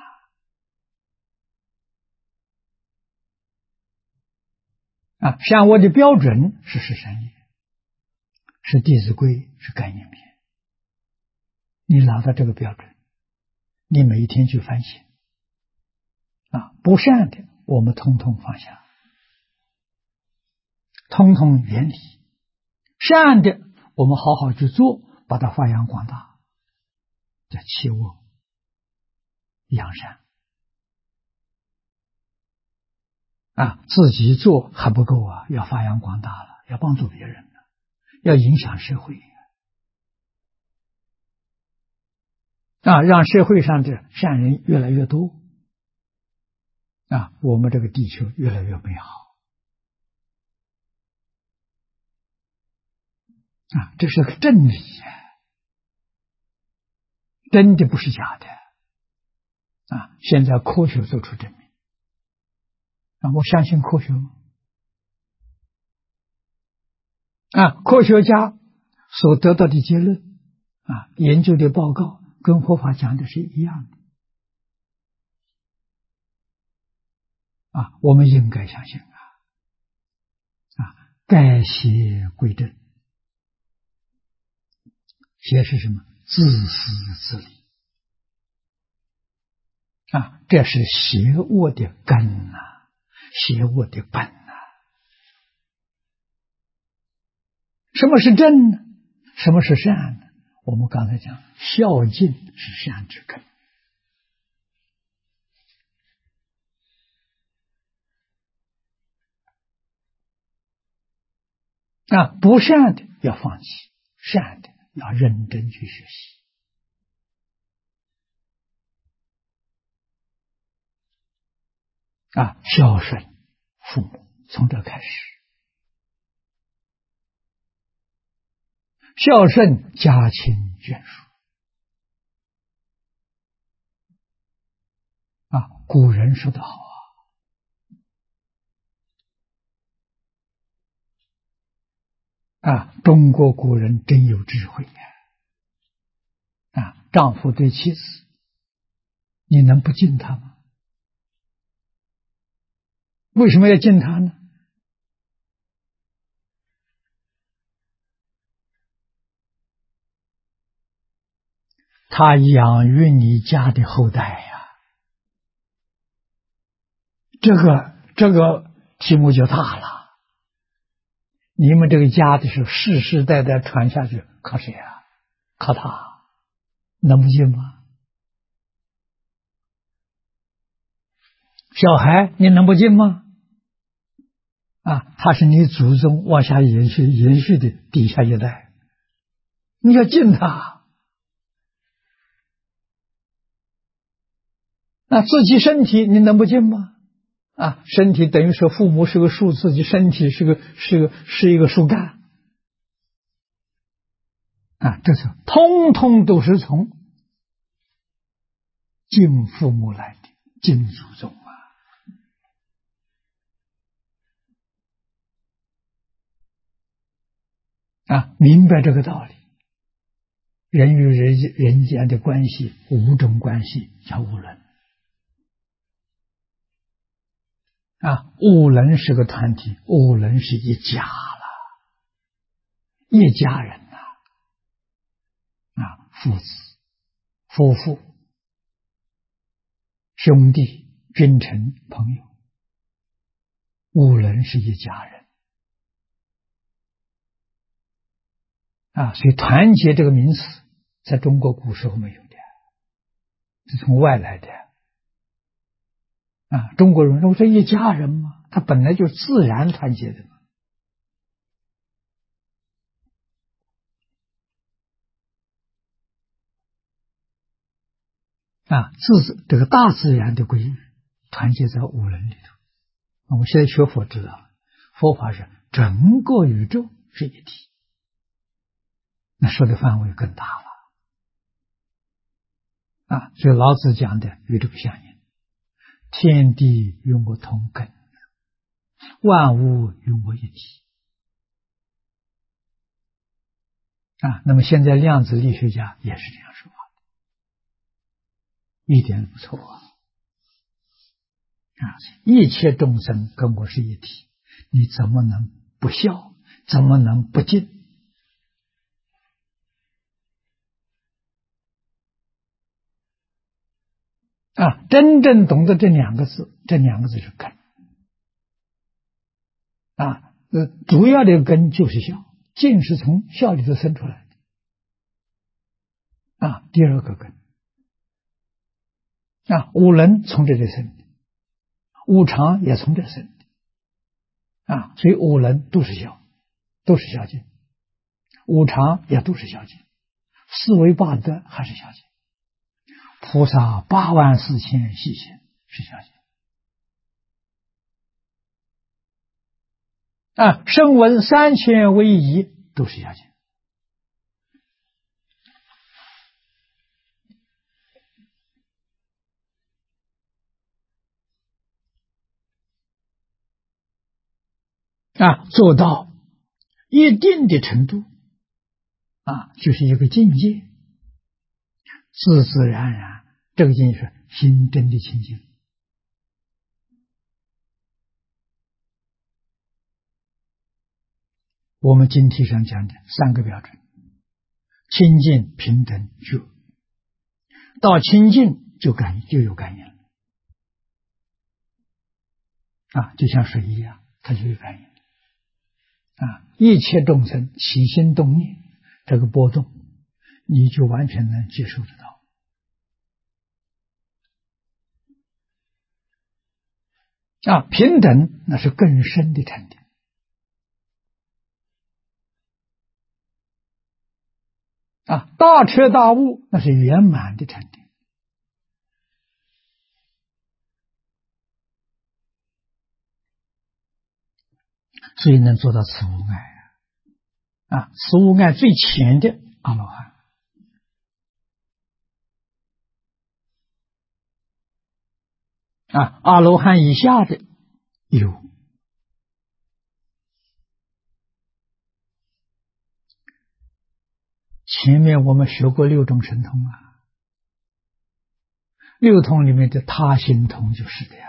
善恶的标准是十善业，是弟子规，是概念篇。你拿到这个标准，你每一天去反省不善的我们通通放下，通通远离，善的我们好好去做，把它发扬光大，叫弃恶扬善自己做还不够要发扬光大了，要帮助别人了，要影响社会让社会上的善人越来越多我们这个地球越来越美好这是个真理真的不是假的现在科学做出证明我相信科学科学家所得到的结论研究的报告跟佛法讲的是一样的我们应该相信改邪归正，邪是什么？自私自利这是邪恶的根邪恶的本什么是正呢？ 什么是善呢？我们刚才讲，孝敬是善之根。不善的要放弃，善的要认真去学习。孝顺父母，从这开始。孝顺家亲眷属。古人说得好中国古人真有智慧丈夫对妻子，你能不敬他吗？为什么要敬他呢？他养育你家的后代呀。这个题目就大了。你们这个家的是世世代代传下去，靠谁啊？靠他，能不敬吗？小孩你能不敬吗？他是你祖宗往下延续的底下一代，你要敬他。自己身体你能不敬吗？身体等于说父母是个树，自己身体是一个树干。这是通通都是从敬父母来的，敬祖宗明白这个道理。人与人间的关系五种关系叫五伦。五伦是个团体，五伦是一家了，一家人父子、夫妇、兄弟、君臣、朋友，五伦是一家人所以团结这个名词在中国古时候没有的，是从外来的中国人说这一家人嘛，他本来就是自然团结的嘛。这个大自然的规律团结在五伦里头。我们现在学佛知道，佛法是整个宇宙是一体，那说的范围更大了所以老子讲的与这个相应，天地与我同根，万物与我一体那么现在量子力学家也是这样说话的，一点不错一切众生跟我是一体，你怎么能不孝？怎么能不敬？真正懂得这两个字，这两个字是根主要的根就是孝，敬是从孝里头生出来的第二个根五伦从这里生的，五常也从这生的所以五伦都是孝，都是孝敬，五常也都是孝敬，四维八德还是孝敬，菩萨84000细行是孝敬声闻3000威仪都是孝敬做到一定的程度就是一个境界，自自然然这个境界是心真的清净。我们经题上讲的3个标准：清净、平等、觉。到清净就有感应了就像水一样，它就有感应一切众生起心动念， 这个波动，你就完全能接受得到。平等那是更深的禅定。大彻大悟那是圆满的禅定。所以能做到此无碍此无碍最浅的阿罗汉。阿罗汉以下的有。前面我们学过六种神通六通里面的他心通就是的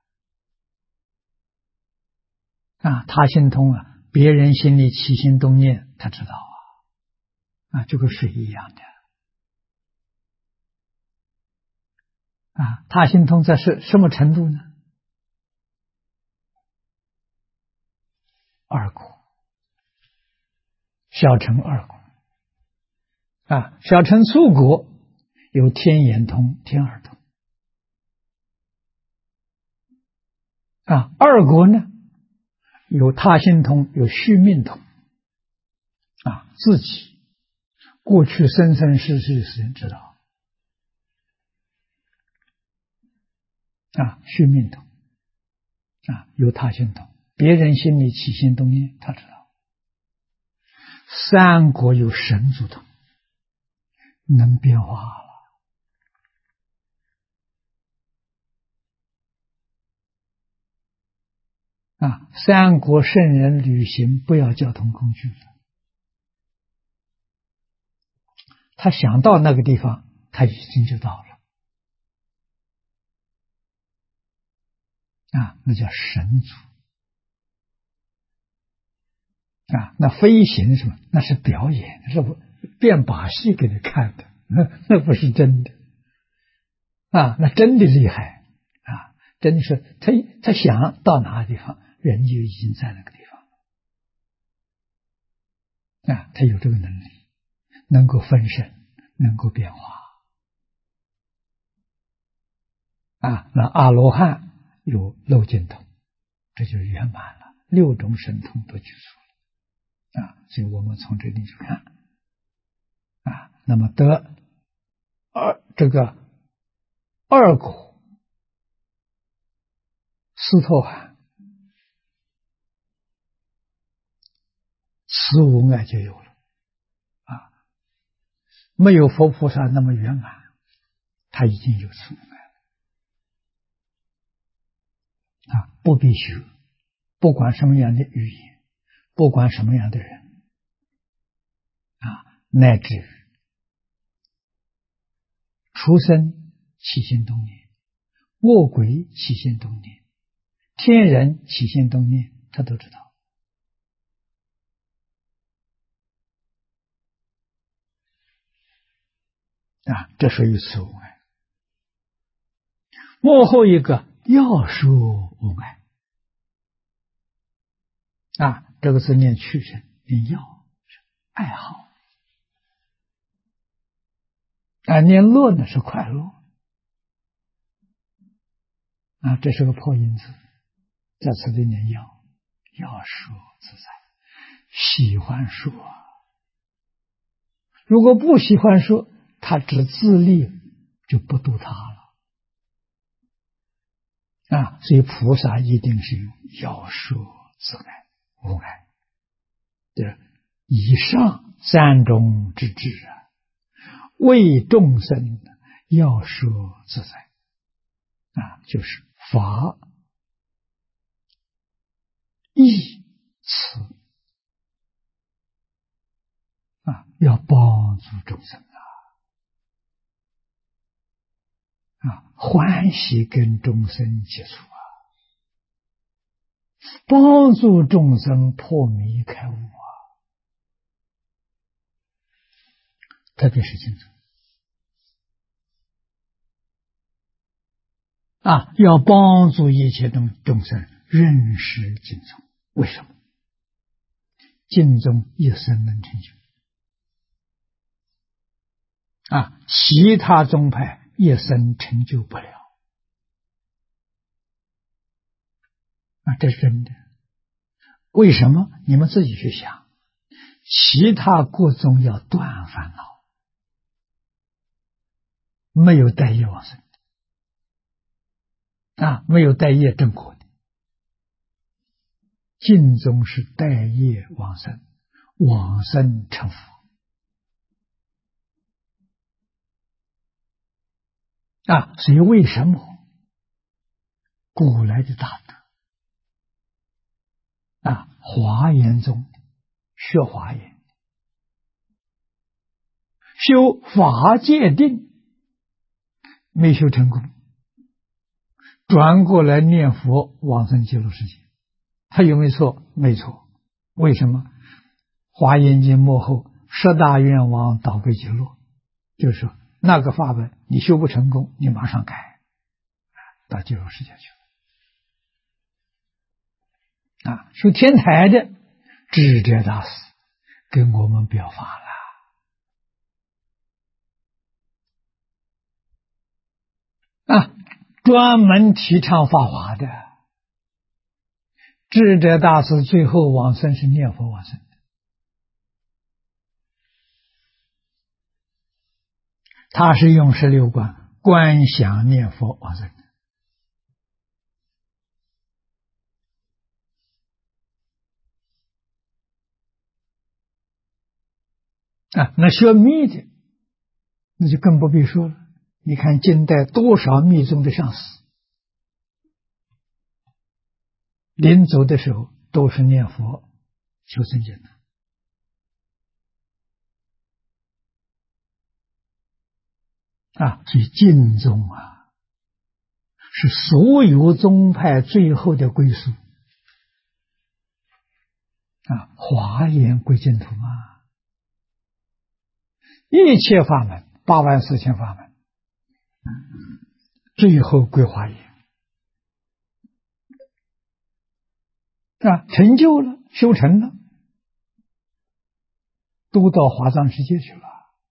他心通别人心里起心动念他知道就跟水一样的他心通在什么程度呢？二果，小乘二果小乘粗果有天眼通、天耳通二果呢有他心通，有续命通自己过去生生世世的事情知道续命通有他心通，别人心里起心动念他知道。三果有神足通，能变化了三国圣人旅行不要交通工具了，他想到那个地方他已经就到了那叫神足那飞行什么那是表演，是变把戏给你看的，那不是真的那真的厉害真的是他想到哪个地方人就已经在那个地方他有这个能力，能够分身，能够变化那阿罗汉有漏尽通，这就圆满了，六种神通都具足了所以我们从这里去看那么这个二果斯陀含此无碍就有了没有佛菩萨那么圆满，他已经有此无碍不必学，不管什么样的语言，不管什么样的人乃至畜生起心动念，恶鬼起心动念，天人起心动念，他都知道这属于此无碍。幕后一个要说无碍这个字念去声，念要爱好念乐呢是快乐这是个破音字，在此里念要说自在，喜欢说如果不喜欢说，他只自利就不度他了所以菩萨一定是有要说自爱无碍以上三种之智为众生要说自在就是法义慈要帮助众生欢喜跟众生接触帮助众生破迷开悟特别是经中要帮助一切众生认识经中。为什么？经中一生能成就其他宗派一生成就不了。这是真的。为什么？你们自己去想。其他各宗要断烦恼，没有带业往生没有带业正果的。净宗是带业往生，往生成佛。所以为什么古来的大德华严宗学华严，修法界定，没修成功，转过来念佛往生极乐世界。他有没有错？没错。为什么？华严经末后10大愿王导归极乐，就是说那个法门你修不成功，你马上改到极乐世界去了。修天台的智者大师跟我们表法了。专门提倡法华的智者大师最后往生是念佛往生的。他是用16观观想念佛往生的。那学密的那就更不必说了。你看近代多少密宗的上师临走的时候都是念佛求生净土。所以净宗是所有宗派最后的归宿。华严归净土一切法门84000法门最后归华严。成就了，修成了，都到华藏世界去了。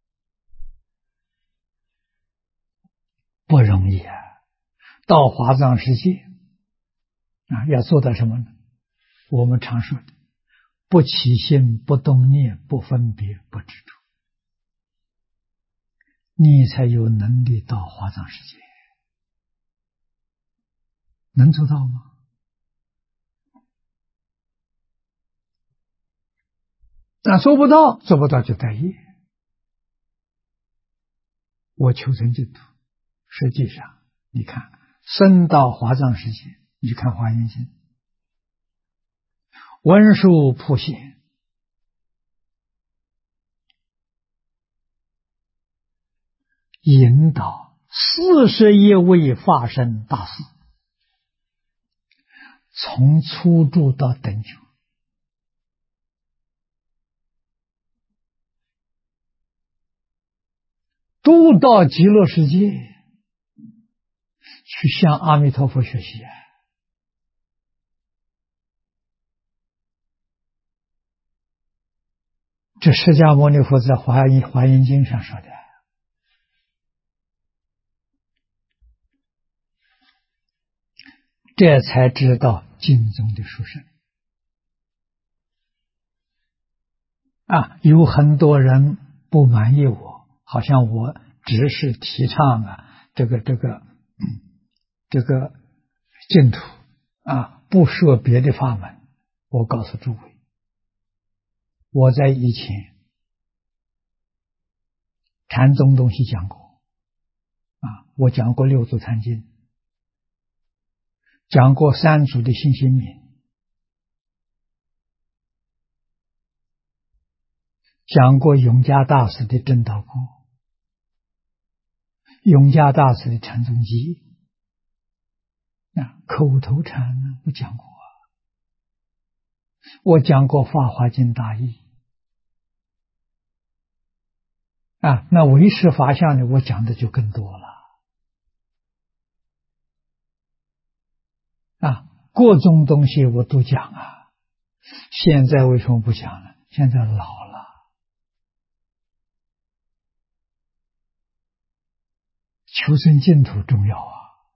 不容易到华藏世界要做到什么呢？我们常说的不起心，不动念，不分别，不执着，你才有能力到华藏世界。能做到吗？做不到就带业。我求生净土，实际上你看生到华藏世界，你去看华严经，文殊普贤引导41位法身大士，从初住到等觉，都到极乐世界去向阿弥陀佛学习这释迦牟尼佛在华严经上说的。这才知道净宗的殊胜有很多人不满意我，好像我只是提倡这个净土不说别的法门。我告诉诸位，我在以前禅宗东西讲过我讲过六祖坛经，讲过三祖的心性品，讲过永嘉大师的正道观，永嘉大师的禅宗集口头禅我讲过我讲过法华经大义那唯识法相呢，我讲的就更多了各种东西我都讲现在为什么不讲了？现在老了求生净土重要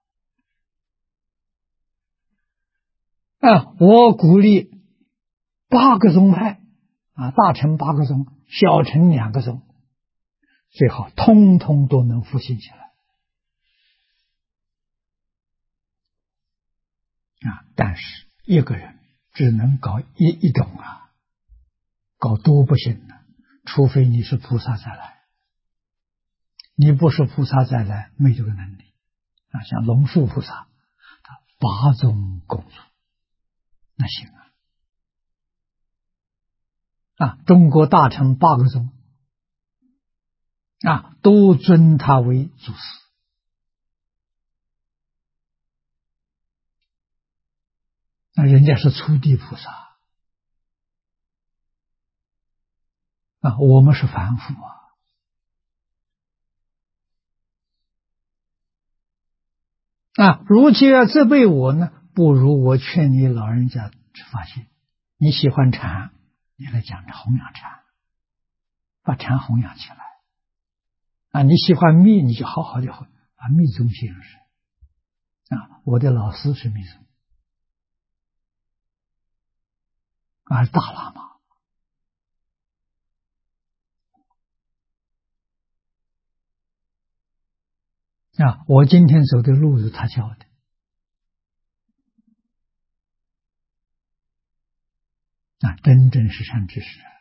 我鼓励8个宗派大乘8个宗，小乘2个宗，最好通通都能复兴起来但是一个人只能搞一种搞多不行的，除非你是菩萨再来。你不是菩萨再来，没这个能力像龙树菩萨，他8宗共存，那行中国大乘8个宗都尊他为祖师人家是初地菩萨我们是凡夫如今要责备我呢，不如我劝你老人家去发心。你喜欢禅，你来讲弘扬禅，把禅弘扬起来你喜欢密，你就好好的把密宗形式我的老师是密宗是大喇嘛我今天走的路是他教的真正是善知识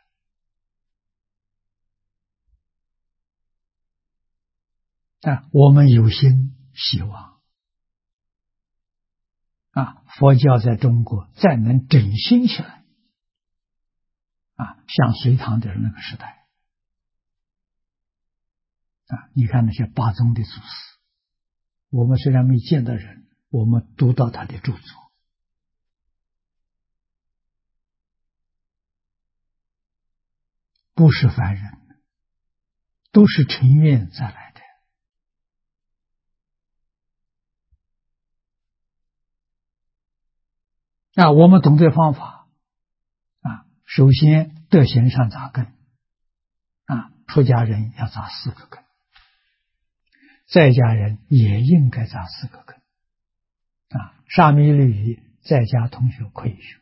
我们有心希望佛教在中国再能振兴起来像隋唐的那个时代你看那些8宗的祖师，我们虽然没见到人，我们读到他的著作不是凡人，都是成愿再来的我们懂这方法首先德行上扎根出家人要扎4个根，在家人也应该扎4个根沙弥律仪在家同学可以学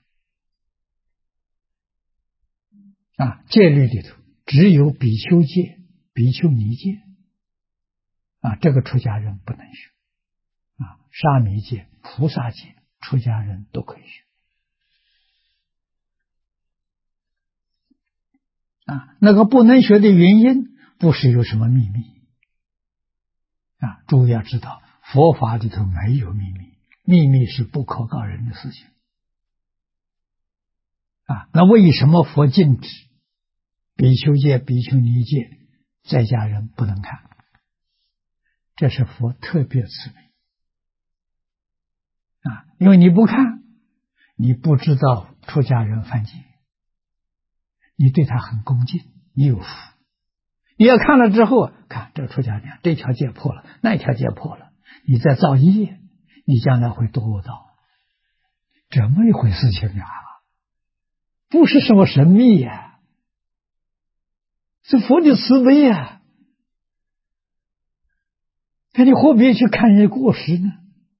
戒律里头只有比丘戒、比丘尼戒这个出家人不能学沙弥戒、菩萨戒出家人都可以学那个不能学的原因不是有什么秘密诸位要知道佛法里头没有秘密，秘密是不可告人的事情那为什么佛禁止比丘戒、比丘尼戒在家人不能看？这是佛特别慈悲因为你不看，你不知道出家人犯戒，你对他很恭敬，你有福。你要看了之后，看这个出家人这条戒破了，那条戒破了，你再造一业，你将来会堕道，这么一回事情不是什么神秘是佛的慈悲那你何必去看人家过失呢？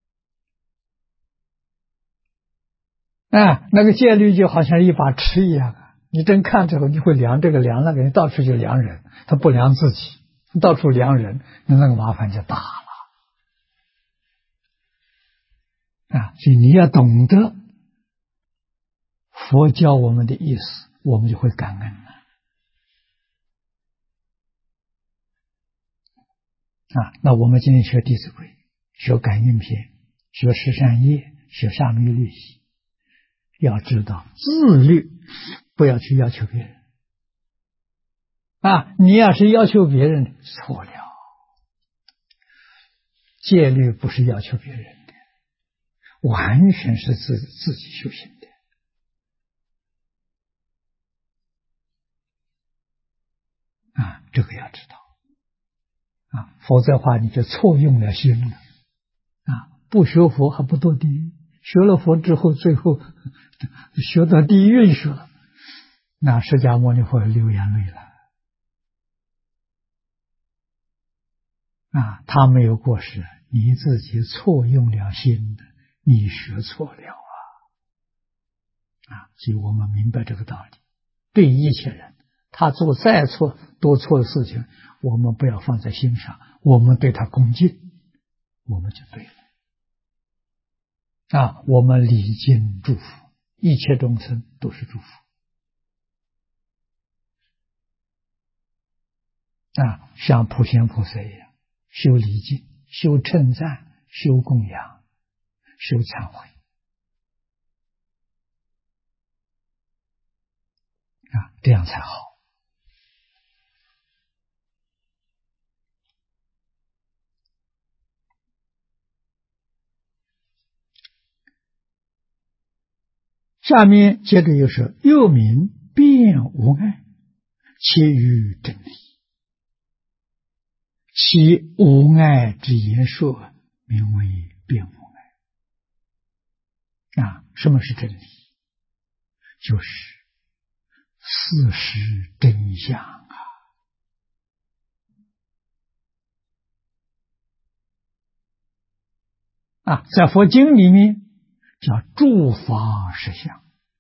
那个戒律就好像一把尺一样你真看之后，你会量这个量那个，你到处就量人，他不量自己，到处量人，那个麻烦就大了所以你要懂得佛教我们的意思，我们就会感恩那我们今天学《弟子规》，学感应篇，学十善业，学沙弥律仪，要知道自律，不要去要求别人你要是要求别人错了，戒律不是要求别人的，完全是自己修行的这个要知道否则的话你就错用了心了不学佛还不堕地狱，学了佛之后最后学到地狱去了，那释迦牟尼佛流眼泪了他没有过失，你自己错用了心的，你学错了所以我们明白这个道理。对一切人，他做再错多错的事情，我们不要放在心上，我们对他恭敬，我们就对了我们礼敬祝福，一切众生都是祝福像普贤菩萨一样，修礼敬，修称赞，修供养，修忏悔这样才好。下面接着又说，又名辩无碍，其于真理，其无碍之言说，名为辩无碍什么是真理？就是事实真相在佛经里面叫诸法实相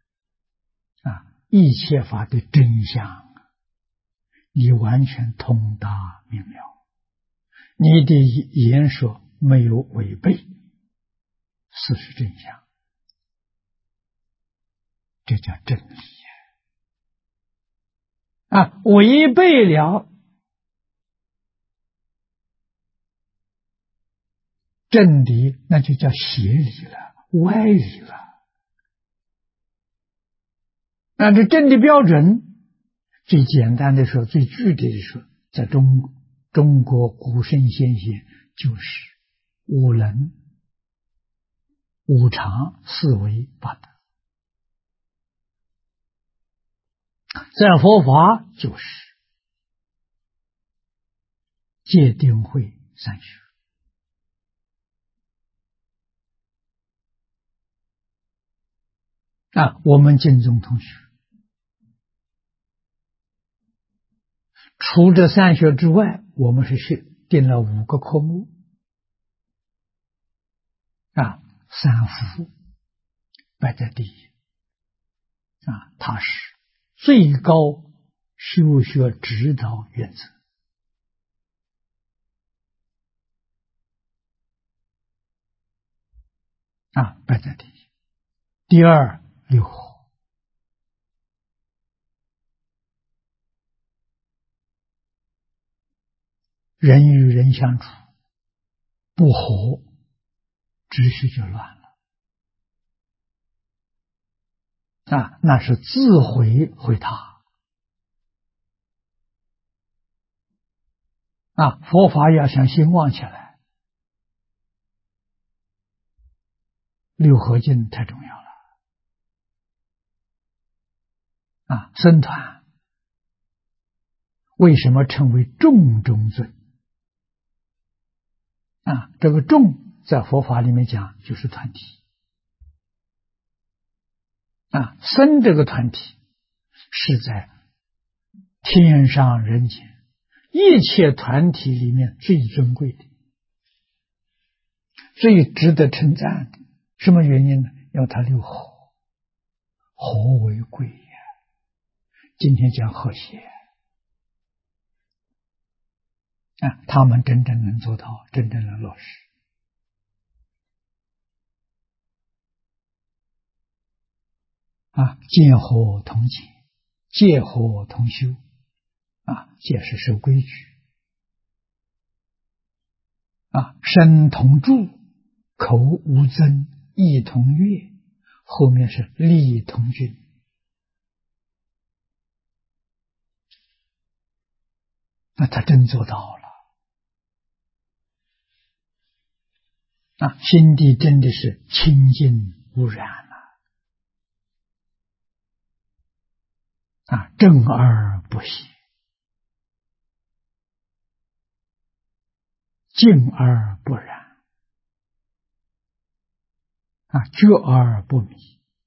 一切法的真相，你完全通达明了，你的言说没有违背事实真相，这叫真理违背了真理，那就叫邪理了，歪理了这真理标准，最简单的说，最具体的说，在中国古圣先贤就是五能、五常、四维、八德，在佛法就是戒定慧三学我们净宗同学除这三学之外，我们是定了5个科目三福摆在第一它是最高修学指导原则摆在第一。第二，六和，人与人相处不和，秩序就乱了那是自毁毁他佛法要想兴旺起来，六合敬太重要了僧团为什么称为众中尊这个众在佛法里面讲就是团体僧这个团体是在天上人间一切团体里面最尊贵的，最值得称赞的。什么原因呢？要他六和，和为贵今天讲和谐他们真正能做到，真正能落实戒和同解，戒和同修戒是守规矩身同住，口无争，意同悦，后面是利同均他真做到了心地真的是清净无染正而不邪，静而不染觉而不迷，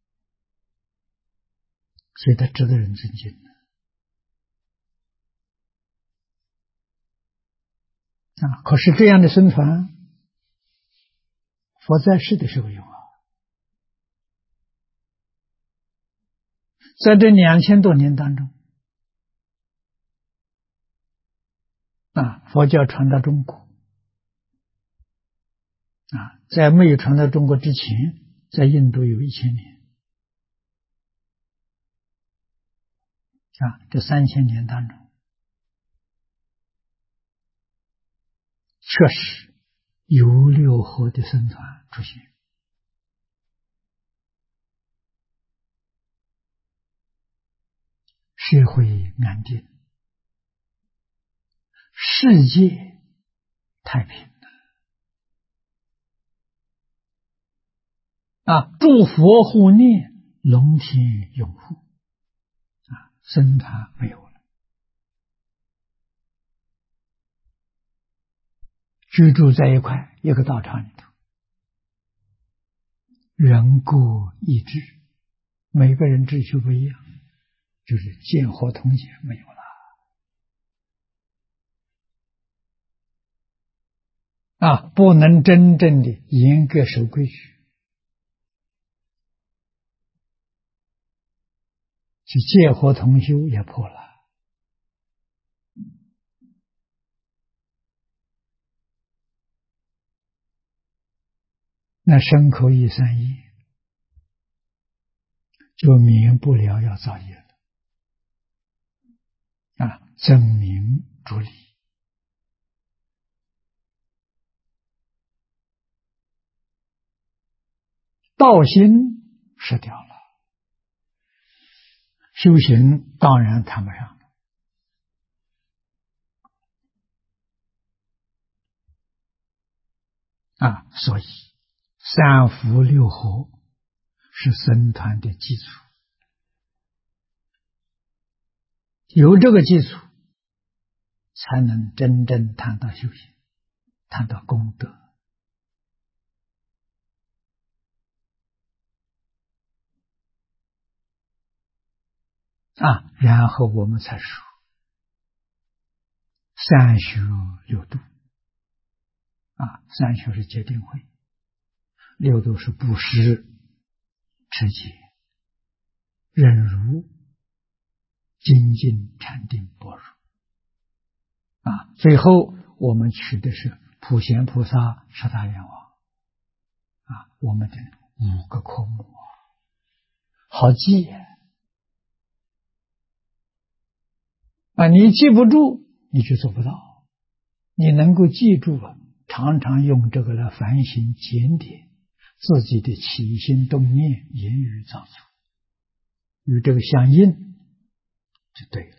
所以他值得人尊敬可是这样的僧团，佛在世的时候有啊，在这2000多年当中，佛教传到中国，在没有传到中国之前，在印度有1000年，这3000年当中，确实有六合的僧团出现。社会安定，世界太平了。诸佛护念，龙天拥护，僧团没有了。居住在一个道场里头，人各异志，每个人志趣不一样，就是见和同解没有了。不能真正的严格守规矩，去戒和同修也破了。那身口意三业就免不了要造业了。争名逐利，道心失掉了，修行当然谈不上了。所以三福六合是僧团的基础，有这个基础，才能真正谈到修行，谈到功德。然后我们才说三学六度。三学是戒定慧，六度是布施、持戒、忍辱、精进、禅定、般若。最后我们取的是普贤菩萨十大愿望。我们的5个科目好记你记不住你就做不到，你能够记住常常用这个来反省检点自己的起心动念、言语造作，与这个相应就对了。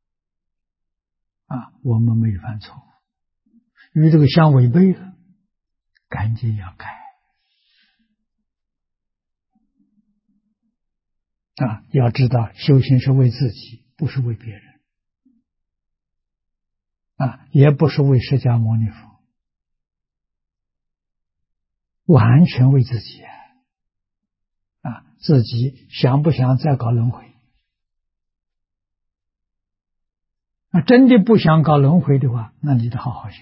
我们没有犯错误，与这个相违背了，赶紧要改。要知道修行是为自己，不是为别人。也不是为释迦牟尼佛，完全为自己。自己想不想再搞轮回？真的不想搞轮回的话，那你得好好修。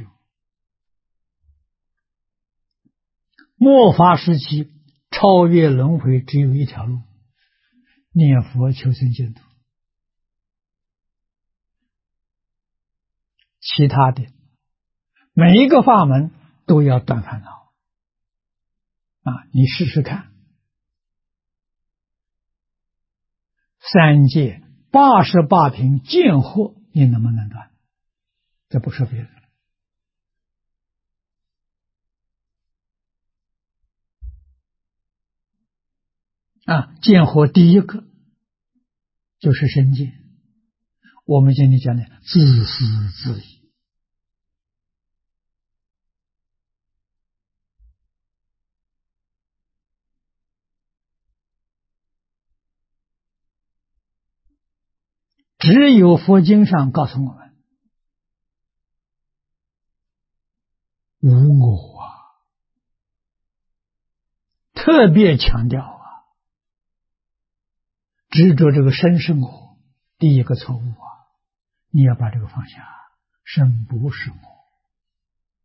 末法时期超越轮回只有一条路，念佛求生净土，其他的每一个法门都要断烦恼。你试试看3界88品见惑，你能不能断？这不说别的见惑第一个就是身见，我们今天讲的自私自利。只有佛经上告诉我们无我特别强调执着这个身是我，第一个错误你要把这个放下，身不是我。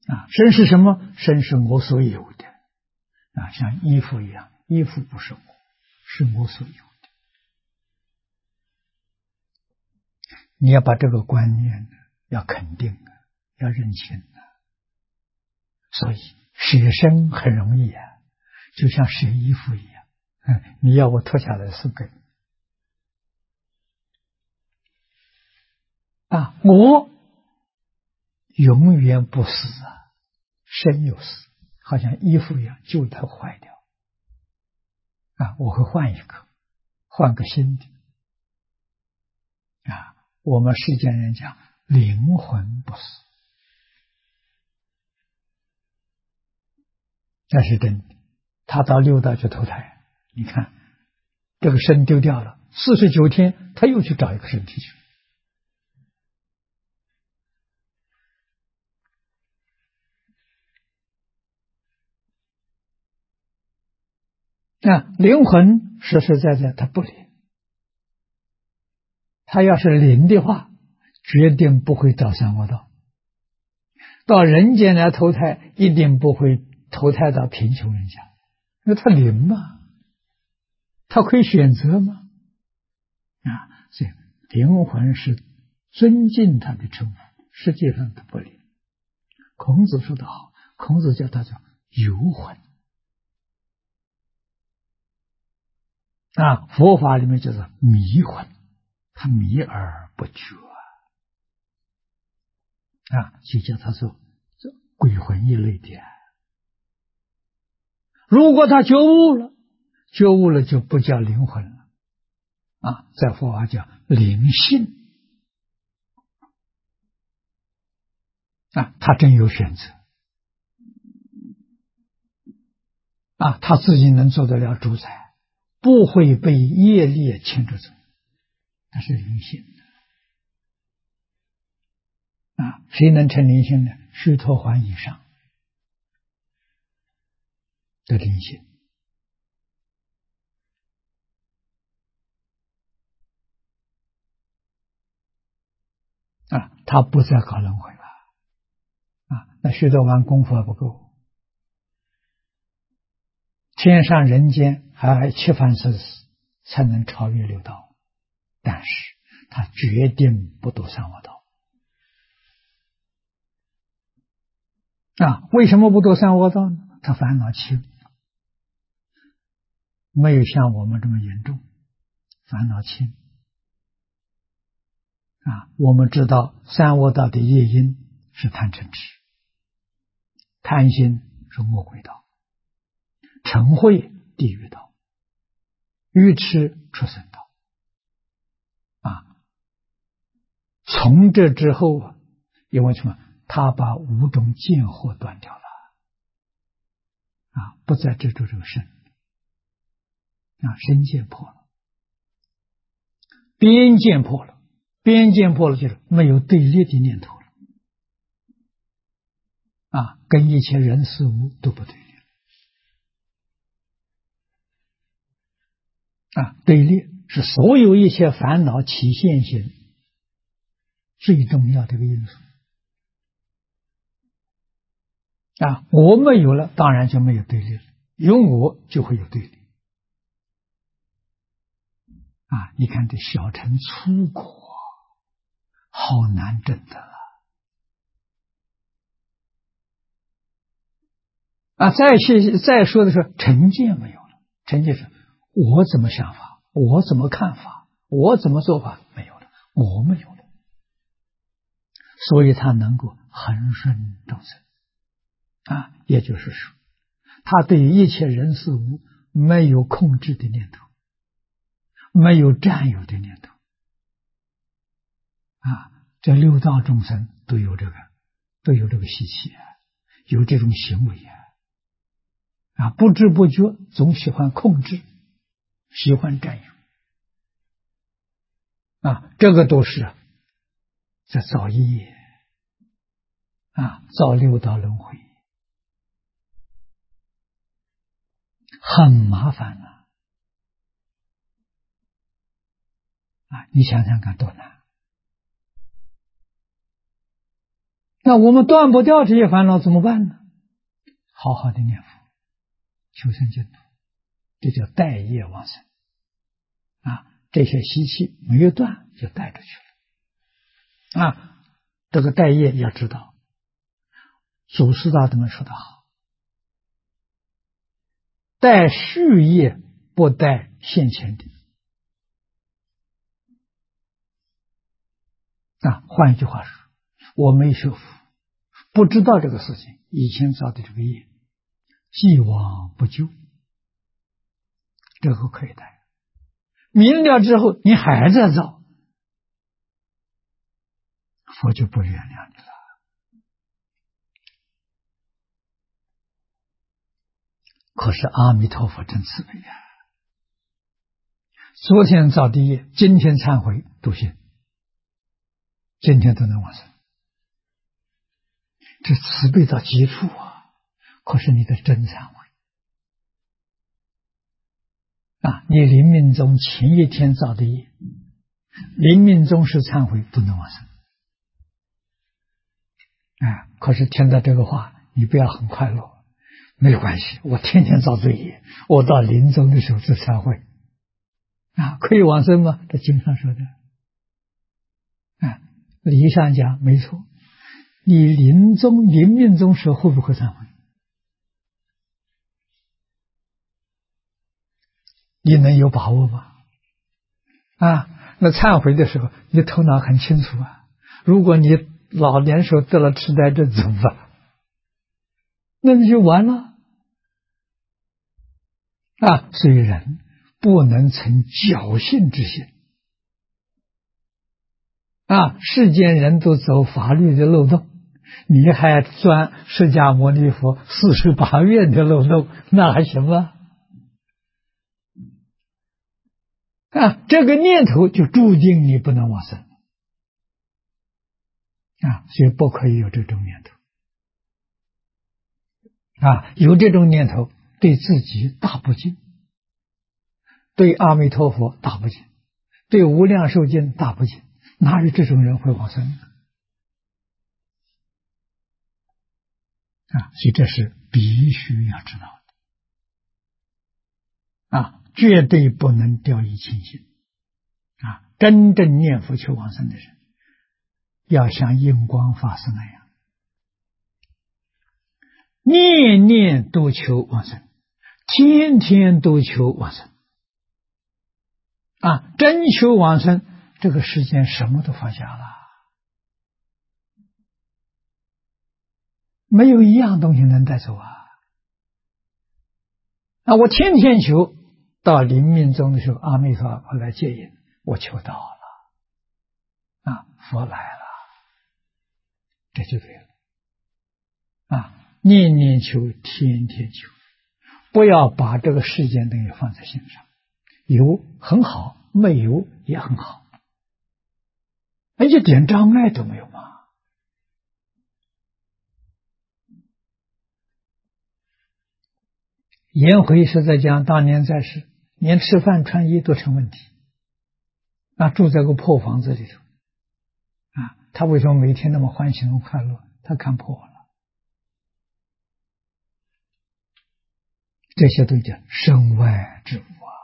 身是什么？身是我所有的像衣服一样，衣服不是我，是我所有的。你要把这个观念要肯定要认清所以舍身很容易就像舍衣服一样。你要我脱下来送给你我永远不死身有死，好像衣服一样，就它坏掉我会换一个，换个新的我们世间人讲灵魂不死，这是真的。他到六道去投胎，你看这个身丢掉了，49天他又去找一个身体去。灵魂实实在在他不灵，他要是灵的话，决定不会到三恶道，到人间来投胎，一定不会投胎到贫穷人家，因为他灵嘛，他可以选择嘛所以灵魂是尊敬他的称呼，实际上他不灵。孔子说得好，孔子叫他叫游魂佛法里面叫做迷魂，他迷而不觉就叫他做鬼魂一类的。如果他觉悟了就不叫灵魂了在佛法叫灵性他真有选择他自己能做得了主宰，不会被业力牵着走，他是灵性谁能成灵性呢？须陀洹以上的灵性他不再搞轮回了那须陀洹功夫还不够，天上人间还七凡生死才能超越六道，但是他决定不堕三恶道为什么不堕三恶道呢？他烦恼轻，没有像我们这么严重，烦恼轻我们知道三恶道的业因是贪嗔痴，贪心是魔鬼道，嗔恚地狱道，愚痴畜生道从这之后因为什么？他把五种见惑断掉了不再执着这个身身见破了，边见破了，边见破了就是没有对立的念头了跟一切人事物都不对立对立是所有一切烦恼起现行最重要的一个因素我没有了，当然就没有对立了，有我就会有对立你看这小乘粗苦好难证得了再说的是成见没有了，成见是我怎么想法，我怎么看法，我怎么做法没有了，我没有了，所以他能够恒顺众生也就是说他对于一切人事物没有控制的念头，没有占有的念头这六道众生都有这个习气有这种行为不知不觉总喜欢控制，喜欢占有这个都是在造业造六道轮回，很麻烦你想想看多难那我们断不掉这些烦恼怎么办呢？好好的念佛，求生净土，这叫带业往生啊！这些习气没有断，就带出去了啊！这个带业要知道，祖师大德们说得好，带续业不带现前的啊！换一句话说，我没学佛，不知道这个事情，以前造的这个业，既往不咎，这个可以带。明了之后，你还在造，佛就不原谅你了。可是阿弥陀佛真慈悲呀！昨天造的业，今天忏悔都行，今天都能往生。这慈悲到极处啊！可是你的真忏悔啊！你临命终前一天造的业，临命终时忏悔都能往生。可是听到这个话，你不要很快乐，没有关系，我天天造罪业，我到临终的时候才忏悔啊，可以往生吗？这经上说的理上讲没错，你临命终时会不会忏悔？你能有把握吗？那忏悔的时候，你头脑很清楚啊。如果你老年时候得了痴呆症怎么办？那你就完了所以人不能存侥幸之心世间人都走法律的漏洞，你还钻释迦牟尼佛48愿的漏洞，那还行吗？这个念头就注定你不能往生所以不可以有这种念头有这种念头对自己大不敬，对阿弥陀佛大不敬，对无量寿经大不敬，哪有这种人会往生所以这是必须要知道的绝对不能掉以轻心真正念佛求往生的人，要像印光法师那样，念念都求往生，天天都求往生真求往生，这个世间什么都放下了，没有一样东西能带走我天天求，到临命终的时候，阿弥陀佛来接引，我求到了佛来了，这就对了念念求，天天求，不要把这个世间东西放在心上，有很好，没有也很好，一点障碍都没有嘛。颜回是在讲当年在世，连吃饭穿衣都成问题住在个破房子里头他为什么每天那么欢喜那么快乐？他看破了，这些都叫身外之物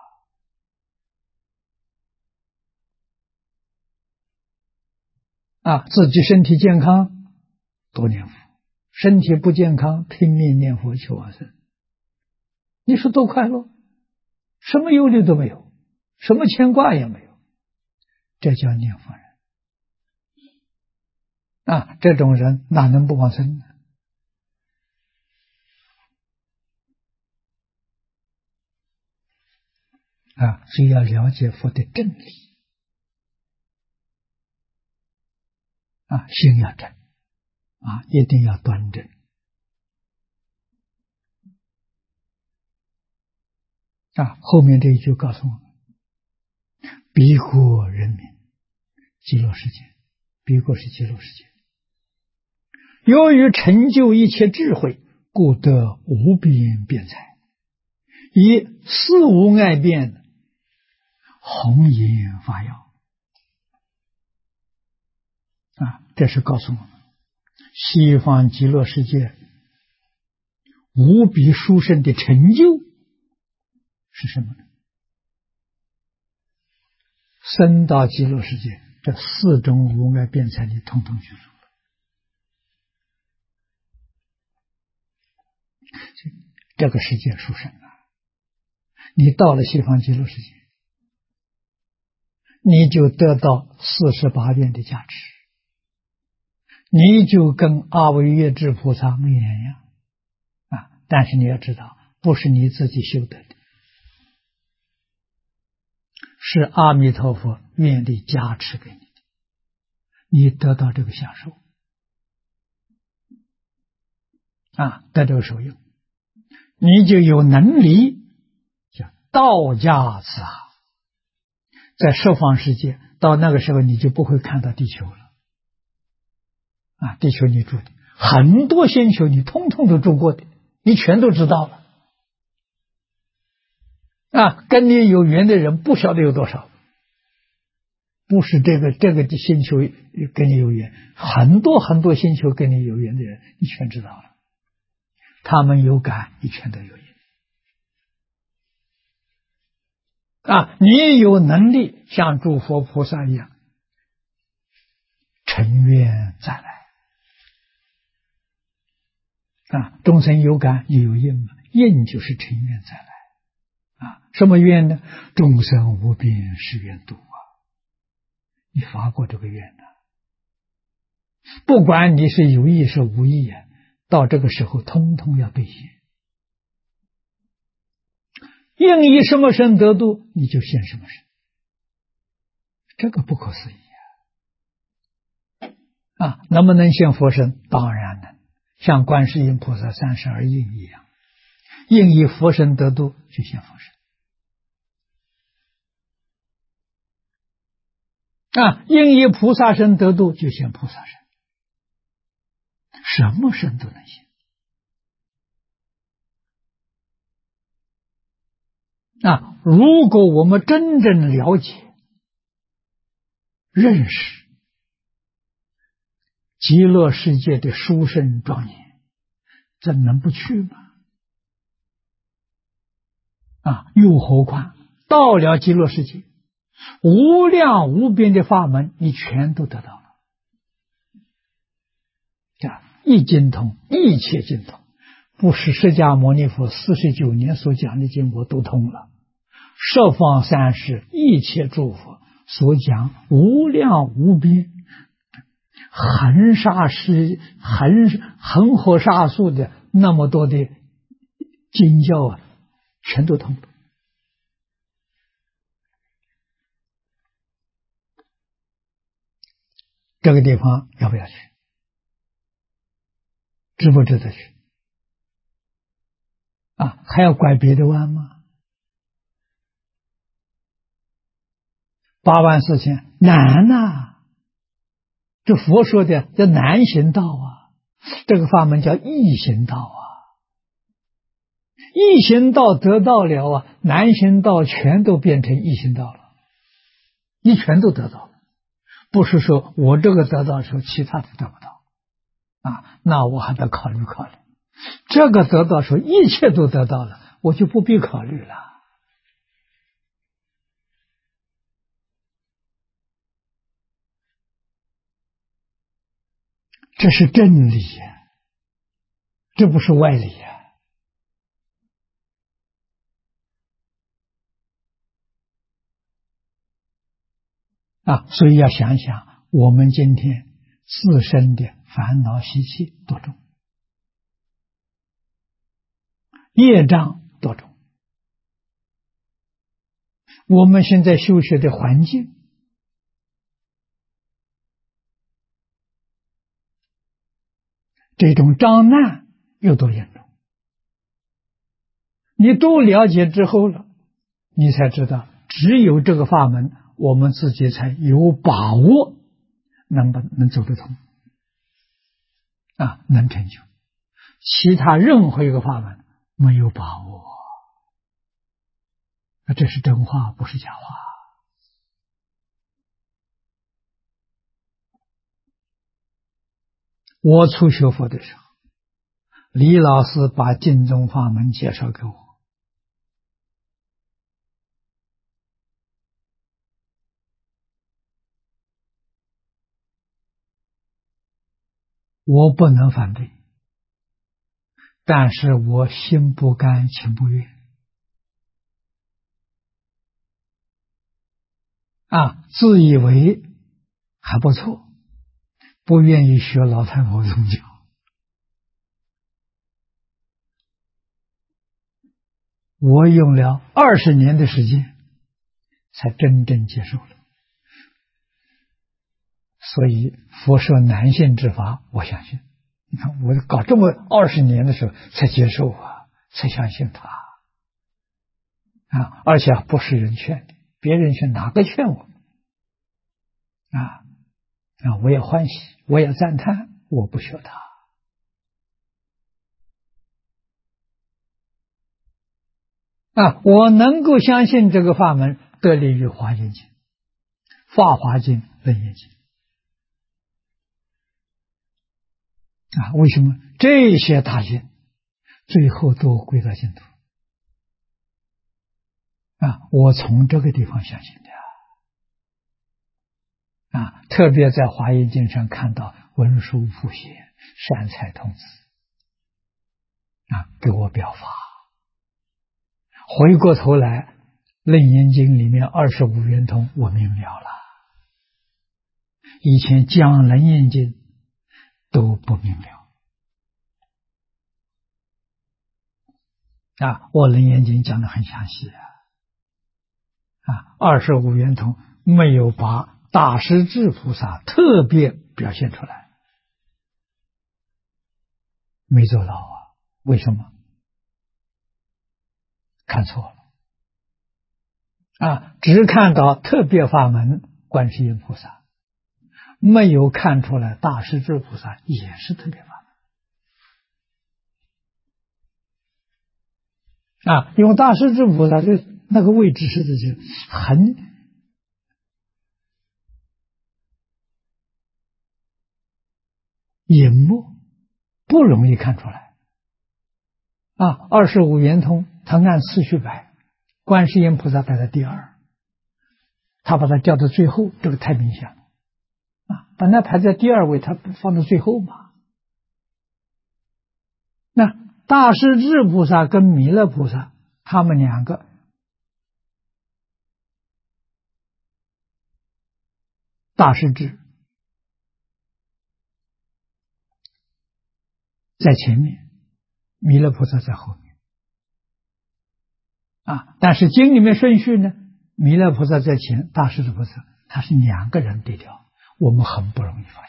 自己身体健康多念佛，身体不健康拼命念佛求往生，你说多快乐，什么忧虑都没有，什么牵挂也没有，这叫念佛人这种人哪能不往生呢？所以要了解佛的真理心要正一定要端正后面这一句告诉我们，彼国人民极乐世界，彼国是极乐世界，由于成就一切智慧，故得无边辩才，以四无碍辩弘演发耀这是告诉我们， 西方极乐世界无比殊胜的成就是什么呢？生到极乐世界，这四种无碍辩才你统统具足了。这个世界殊胜啊！你到了西方极乐世界，你就得到48愿的加持，你就跟阿惟越致菩萨没两样啊！但是你要知道，不是你自己修得的，是阿弥陀佛愿力加持给你的，你得到这个享受啊，得这个受用，你就有能力叫道家子啊，在十方世界，到那个时候你就不会看到地球了啊！地球你住的很多星球，你通通都住过的，你全都知道了啊！跟你有缘的人不晓得有多少，不是这个星球跟你有缘，很多很多星球跟你有缘的人，你全知道了。他们有感，你全都有缘啊！你有能力像诸佛菩萨一样成愿再来啊！众生有感也有应嘛，应就是成愿再来啊！什么愿呢？众生无边誓愿度啊！你发过这个愿呢？不管你是有意是无意啊，到这个时候通通要兑现。应以什么身得度，你就现什么身，这个不可思议啊！能不能现佛身？当然能，像观世音菩萨32应一样，应以佛身得度就现佛身啊，应以菩萨身得度就现菩萨身，什么身都能现啊！如果我们真正了解、认识极乐世界的殊胜庄严，这能不去吗？啊！又何况到了极乐世界，无量无边的法门，你全都得到了。一经通，一切经通，不是释迦牟尼佛49年所讲的经我都通了，十方三世一切诸佛所讲无量无边恒河沙数的那么多的经教啊，全都通了。这个地方要不要去？值不值得去啊？还要拐别的弯吗？8万4千难呐！这佛说的叫难行道啊，这个法门叫易行道啊。易行道得到了啊，难行道全都变成易行道了，你全都得到了。不是说我这个得到的时候，其他的得不到啊，那我还得考虑考虑。这个得到的时候，一切都得到了，我就不必考虑了。这是真理呀，这不是外理呀。所以要想想我们今天自身的烦恼习气多重，业障多重，我们现在修学的环境这种障难有多严重，你都了解之后了，你才知道只有这个法门我们自己才有把握能走得通能成就，其他任何一个法门没有把握。这是真话，不是假话。 我初学佛的时候，李老师把净宗法门介绍给我，我不能反对，但是我心不甘情不愿自以为还不错，不愿意学老太婆宗教。我用了20年的时间才真正接受了，所以佛说难信之法，我相信。你看，我搞这么20年的时候才接受才相信他而且不是人劝的，别人是哪个劝我我也欢喜，我也赞叹，我不学他我能够相信这个法门得力于华严经、法华经、楞严经为什么这些大经最后都归到净土我从这个地方相信的特别在华严经上看到文殊普贤、善财童子给我表法。回过头来，楞严经里面25圆通我明了了，以前讲楞严经都不明了我楞严经讲得很详细25圆通没有把大势至菩萨特别表现出来，没做到为什么？看错了只看到特别法门观世音菩萨，没有看出来大势至菩萨也是特别法门因为大势至菩萨这那个位置是很隐没，不容易看出来25圆通他按次序摆，观世音菩萨摆在第2，他把它调到最后，这个太明显了本来排在第2位，他放到最后嘛。那大势至菩萨跟弥勒菩萨他们两个大势至在前面，弥勒菩萨在后面但是经里面顺序呢，弥勒菩萨在前，大势至菩萨他是2个人对调，我们很不容易发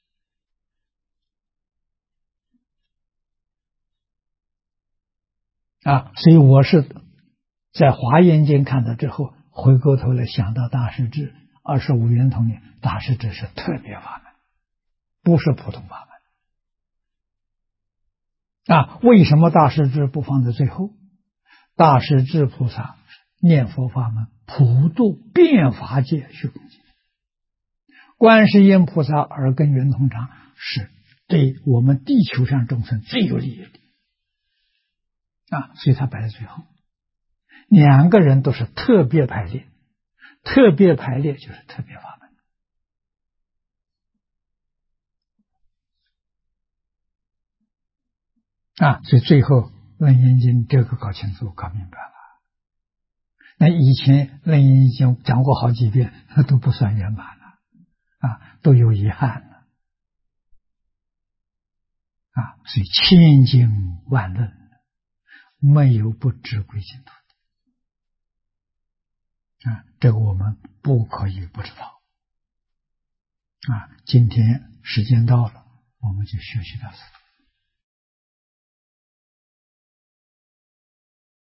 现所以我是在华严经看到之后，回过头来想到大势至25圆通里，大势至是特别法门，不是普通法门为什么大势至不放在最后？大势至菩萨念佛法门普度遍法界虚空界，观世音菩萨耳根圆通常是对我们地球上众生最有利益的所以他摆在最后。2个人都是特别排列，特别排列就是特别法门所以最后楞严经这个搞清楚搞明白了。那以前楞严经讲过好几遍，那都不算圆满了都有遗憾了所以千经万论没有不知归净土的这个我们不可以不知道今天时间到了，我们就学习到此。